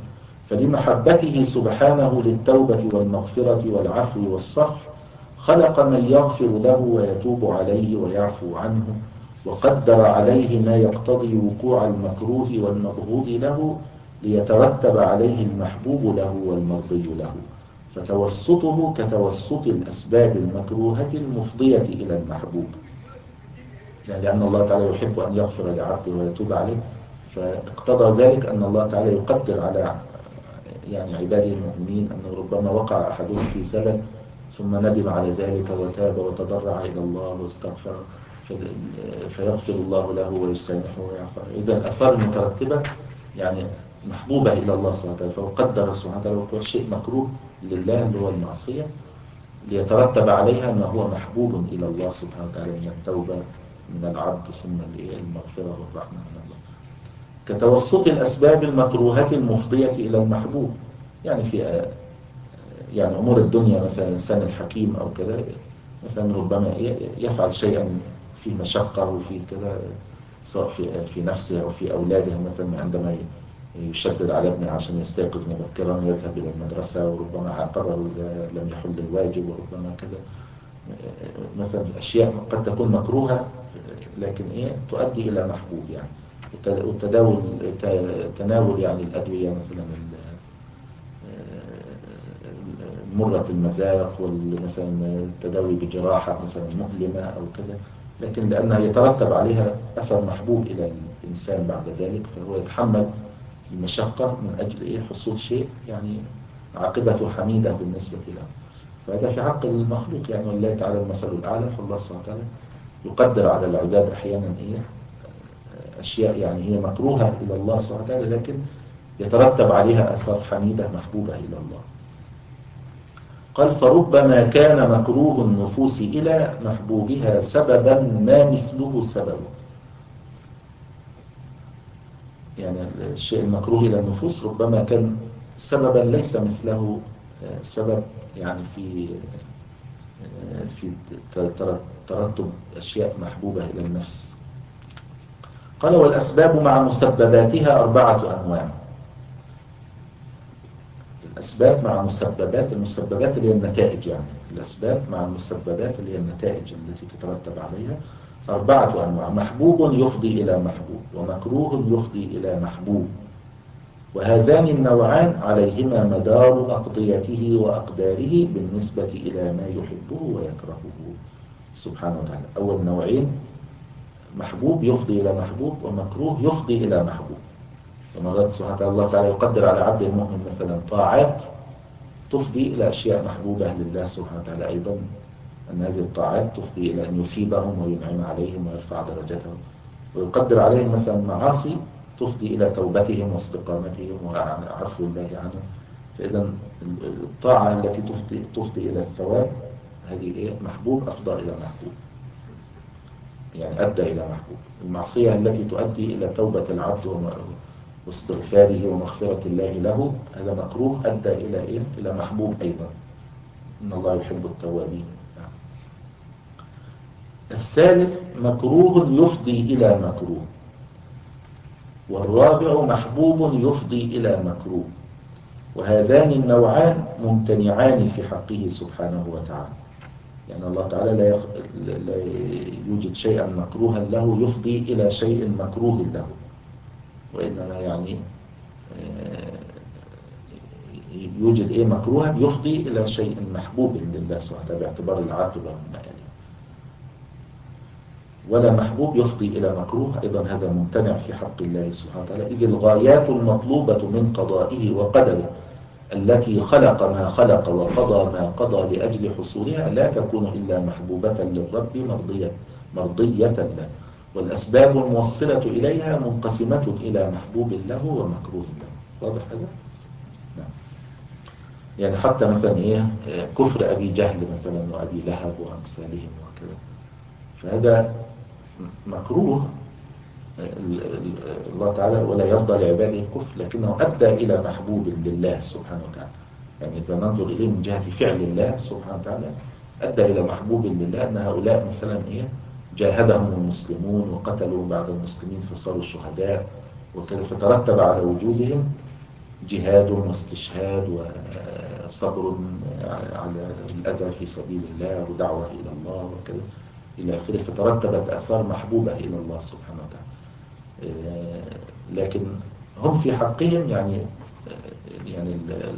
فلمحبته سبحانه للتوبة والمغفرة والعفو والصفح خلق من يغفر له ويتوب عليه ويعفو عنه، وقدر عليه ما يقتضي وقوع المكروه والمبغوض له ليترتب عليه المحبوب له والمرضي له، فتوسطه كتوسط الأسباب المكروهة المفضية إلى المحبوب، يعني لأن الله تعالى يحب أن يغفر لعبده ويتوب عليه، فاقتضى ذلك أن الله تعالى يقدر على يعني عباده المؤمنين أنه ربما وقع أحدهم في زلل ثم ندم على ذلك وتاب وتضرع إلى الله واستغفر فيغفر الله له ويسامحه ويعفو. إذا الآثار المترتبة يعني محبوبة إلى الله سبحانه وتعالى، فقدر سبحانه وتعالى وقوع شيء مكروه لله اللي هو المعصية ليترتب عليها ما هو محبوب إلى الله سبحانه وتعالى من التوبة من العبد ثم المغفرة والرحمة من الله، كتوسط الأسباب المكروهة المفضية إلى المحبوب. يعني في يعني أمور الدنيا مثلا الإنسان الحكيم أو كذا مثلا ربما يفعل شيئا في مشقة وفي كذا سواء في في نفسه أو في أولاده، مثلا عندما يشدد على ابنه عشان يستيقظ مبكرا يذهب إلى المدرسة وربما عاقبه إذا لم يحل الواجب وربما كذا، مثلا أشياء قد تكون مكروهة لكن إيه تؤدي إلى محبوب، يعني والتداول تناول يعني الأدوية مثلا مرة المذاق ومثلا التداوي بجراحة مثلا مؤلمة أو كذا، لكن لأنها يترتب عليها أثر محبوب إلى الإنسان بعد ذلك فهو يتحمل المشقة من أجل إيه حصول شيء يعني عاقبته حميدة بالنسبة له. فهذا في حق المخلوق يعني والله تعالى المثل الأعلى، فالله سبحانه وتعالى يقدر على العباد أحيانا إيه أشياء يعني هي مكروهة إلى الله سبحانه وتعالى لكن يترتب عليها أثر حميدة محبوبة إلى الله. قال فربما كان مكروه النفوس إلى محبوبها سببا ما مثله سببه، يعني الشيء المكروه إلى النفوس ربما كان سببا ليس مثله سبب يعني في في ترتب أشياء محبوبة إلى النفس. قال والأسباب مع مسبباتها أربعة أنواع. الأسباب مع مسببات، المسببات اللي هي النتائج، يعني الأسباب مع المسببات اللي هي النتائج التي تترتب عليها أربعة أنواع: محبوب يفضي إلى محبوب، ومكروه يفضي إلى محبوب، وهذان النوعان عليهما مدار أقضيته وأقداره بالنسبة إلى ما يحبه ويكرهه سبحانه وتعالى. أول نوعين محبوب يفضي إلى محبوب، ومكروه يفضي إلى محبوب. ومرات سبحانه وتعالى الله تعالى يقدر على عبد المؤمن مثلا طاعات تفضي إلى أشياء محبوبة لله سبحانه وتعالى أيضا، أن هذه الطاعات تفضي إلى أن يثيبهم وينعم عليهم ويرفع درجتهم، ويقدر عليهم مثلا معاصي تفضي إلى توبتهم واستقامتهم وعفو الله عنهم. فإذا الطاعة التي تفضي, تفضي إلى الثواب هذه إيه؟ محبوب أفضى إلى محبوب، يعني أدى إلى محبوب. المعصية التي تؤدي إلى توبة العبد واستغفاره ومغفرة الله له هذا مكروه أدى إلى إيه؟ إلى محبوب أيضا، إن الله يحب التوابين. الثالث مكروه يفضي إلى مكروه، والرابع محبوب يفضي إلى مكروه، وهذان النوعان ممتنعان في حقه سبحانه وتعالى. يعني الله تعالى لا, يخ... لا يوجد شيئا مكروها له يفضي إلى شيء مكروه له، وإنما يعني يوجد إيه مكروها يفضي إلى شيء محبوب لله سبحانه وتعالى باعتبار العاقبة والمآل، ولا محبوب يفضي إلى مكروه أيضا، هذا ممتنع في حق الله سبحانه وتعالى. إذ الغايات المطلوبة من قضائه وقدره التي خلق ما خلق وقضى ما قضى لأجل حصولها لا تكون إلا محبوبة للرب مرضية, مرضية له، والأسباب الموصلة إليها منقسمة إلى محبوب له ومكروه له. واضح هذا؟ نعم. يعني حتى مثلا إيه كفر أبي جهل مثلا وأبي لهب وأمثالهم وكذا، فهذا مكروه الله تعالى ولا يرضى لعباده الكفر، لكنه أدى إلى محبوب لله سبحانه وتعالى. يعني إذا ننظر إليه من جهة فعل الله سبحانه وتعالى أدى إلى محبوب لله، أن هؤلاء مثلا إيه جاهدهم المسلمون وقتلوا بعض المسلمين فصاروا شهداء وكذا، فترتب على وجودهم جهاد واستشهاد وصبر على الأذى في سبيل الله ودعوة إلى الله وكذا إلى آخره، فترتبت آثار محبوبة إلى الله سبحانه وتعالى. لكن هم في حقهم يعني يعني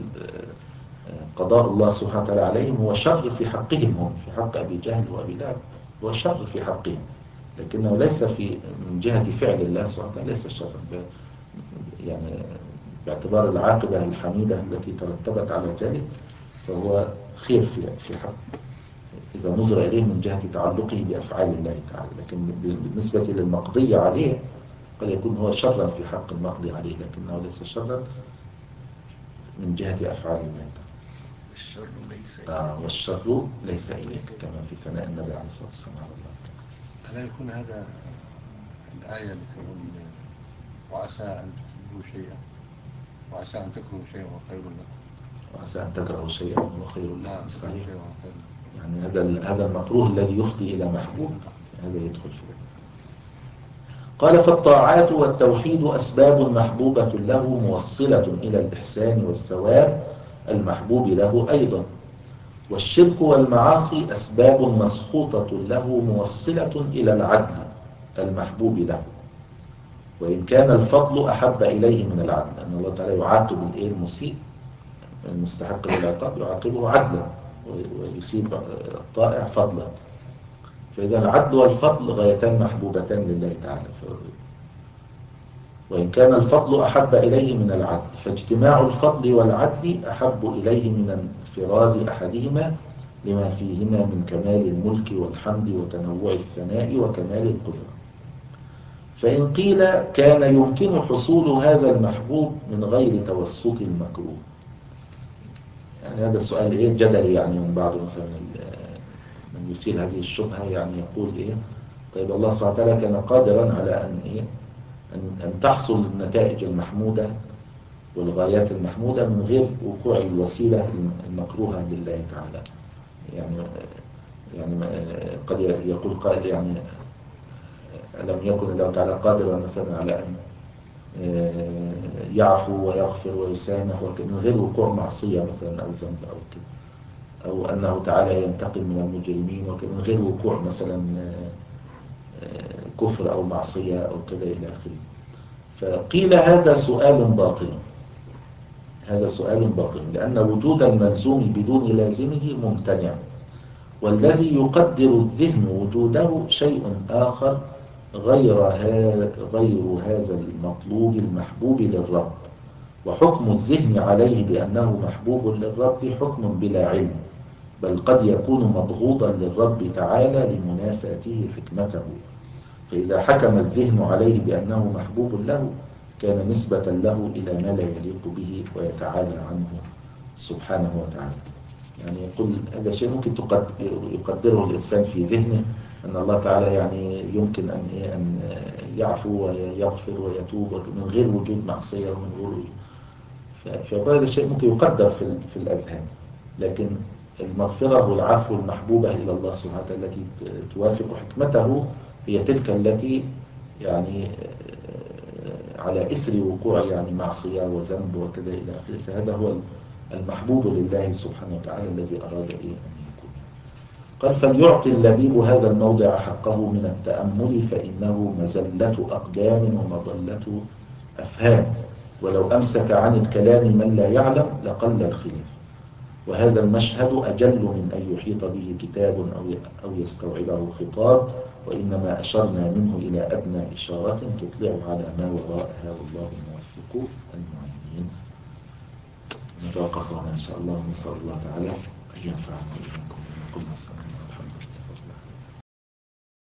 قضاء الله سبحانه وتعالى عليهم هو شر في حقهم، هم في حق أبي جهل وأبي لهب هو شر في حقهم، لكنه ليس في من جهة فعل الله سبحانه وتعالى ليس شرا، يعني باعتبار العاقبة الحميدة التي ترتبت على ذلك فهو خير في في حق إذا نظر إليه من جهة تعلقه بأفعال الله تعالى. لكن بالنسبة للمقضي عليه قد يكون هو شرا في حق المقضي عليه، لكنه ليس شرا من جهة أفعال الله تعالى. الشر ليس إليك. آه والشر ليس إليك كما في ثناء النبي عليه الصلاة والسلام على الله. ألا يكون هذا الآية اللي تقول وعسى أن تحبوا شيئا وعسى أن تكرهوا شيئا وخير لكم وعسى أن تكرهوا شيئا وخير لكم؟ صحيح. شيئا وخير لكم. يعني هذا هذا المكروه الذي يفضي إلى محبوب هذا يدخل فيه. قال فالطاعات والتوحيد أسباب محبوبة له موصلة إلى الإحسان والثواب المحبوب له أيضا، والشرك والمعاصي أسباب مسخوطة له موصلة إلى العدل المحبوب له، وإن كان الفضل أحب إليه من العدل، أن الله تعالى يعاقب المسيء المستحق للعقاب يعاقبه عدلا ويسيب الطائع فضلا، فإذا العدل والفضل غايتان محبوبتان لله تعالى، وإن كان الفضل أحب إليه من العدل فاجتماع الفضل والعدل أحب إليه من انفراد أحدهما لما فيهما من كمال الملك والحمد وتنوع الثناء وكمال القدرة. فإن قيل كان يمكن حصول هذا المحبوب من غير توسط المكروه، يعني هذا السؤال إيه جدلي، يعني من بعض مثلا من يثير هذه الشبهة يعني يقول إيه طيب الله سبحانه وتعالى كان قادرا على أن إيه أن, أن تحصل النتائج المحمودة والغايات المحمودة من غير وقوع الوسيلة المكروهة لله تعالى. يعني يعني قد يقول قائل يعني ألم يكن الله تعالى قادرا مثلا على أن يعفو ويغفر ويسامح من غير وقوع معصية مثلا أو ذنب أو كده، أو أنه تعالى ينتقم من المجرمين من غير وقوع مثلا كفر أو معصية أو كذا إلى آخره. فقيل هذا سؤال باطل، هذا سؤال باطل لأن وجود الملزوم بدون لازمه ممتنع، والذي يقدر الذهن وجوده شيء آخر غير غير هذا المطلوب المحبوب للرب، وحكم الذهن عليه بأنه محبوب للرب حكم بلا علم، بل قد يكون مبغوضا للرب تعالى لمنافاته حكمته، فإذا حكم الذهن عليه بأنه محبوب له كان نسبة له إلى ما لا يليق به ويتعالى عنه سبحانه وتعالى. يعني يقول هذا شيء ممكن يقدره الإنسان في ذهنه أن الله تعالى يعني يمكن أن أن يعفو ويغفر ويتوب من غير وجود معصية ومن غير، فيقول هذا الشيء ممكن يقدر في في الأذهان، لكن المغفرة والعفو المحبوبة إلى الله سبحانه وتعالى التي توافق حكمته هي تلك التي يعني على إثر وقوع يعني معصية وذنب وكذا إلى آخره، فهذا هو المحبوب لله سبحانه وتعالى الذي أراد إيه أن يكون. قال فليعطي اللبيب هذا الموضع حقه من التأمل فإنه مزلة أقدام ومضلة أفهام، ولو أمسك عن الكلام من لا يعلم لقل الخلاف، وهذا المشهد أجل من أن يحيط به كتاب أو أو يستوعبه خطاب، وإنما أشرنا منه إلى أدنى إشارة تطلع على ما وراءها، والله الموفق المعين. نتوقف هنا إن شاء الله، نسأل الله تعالى أن ينفعنا وإياكم بما قلنا.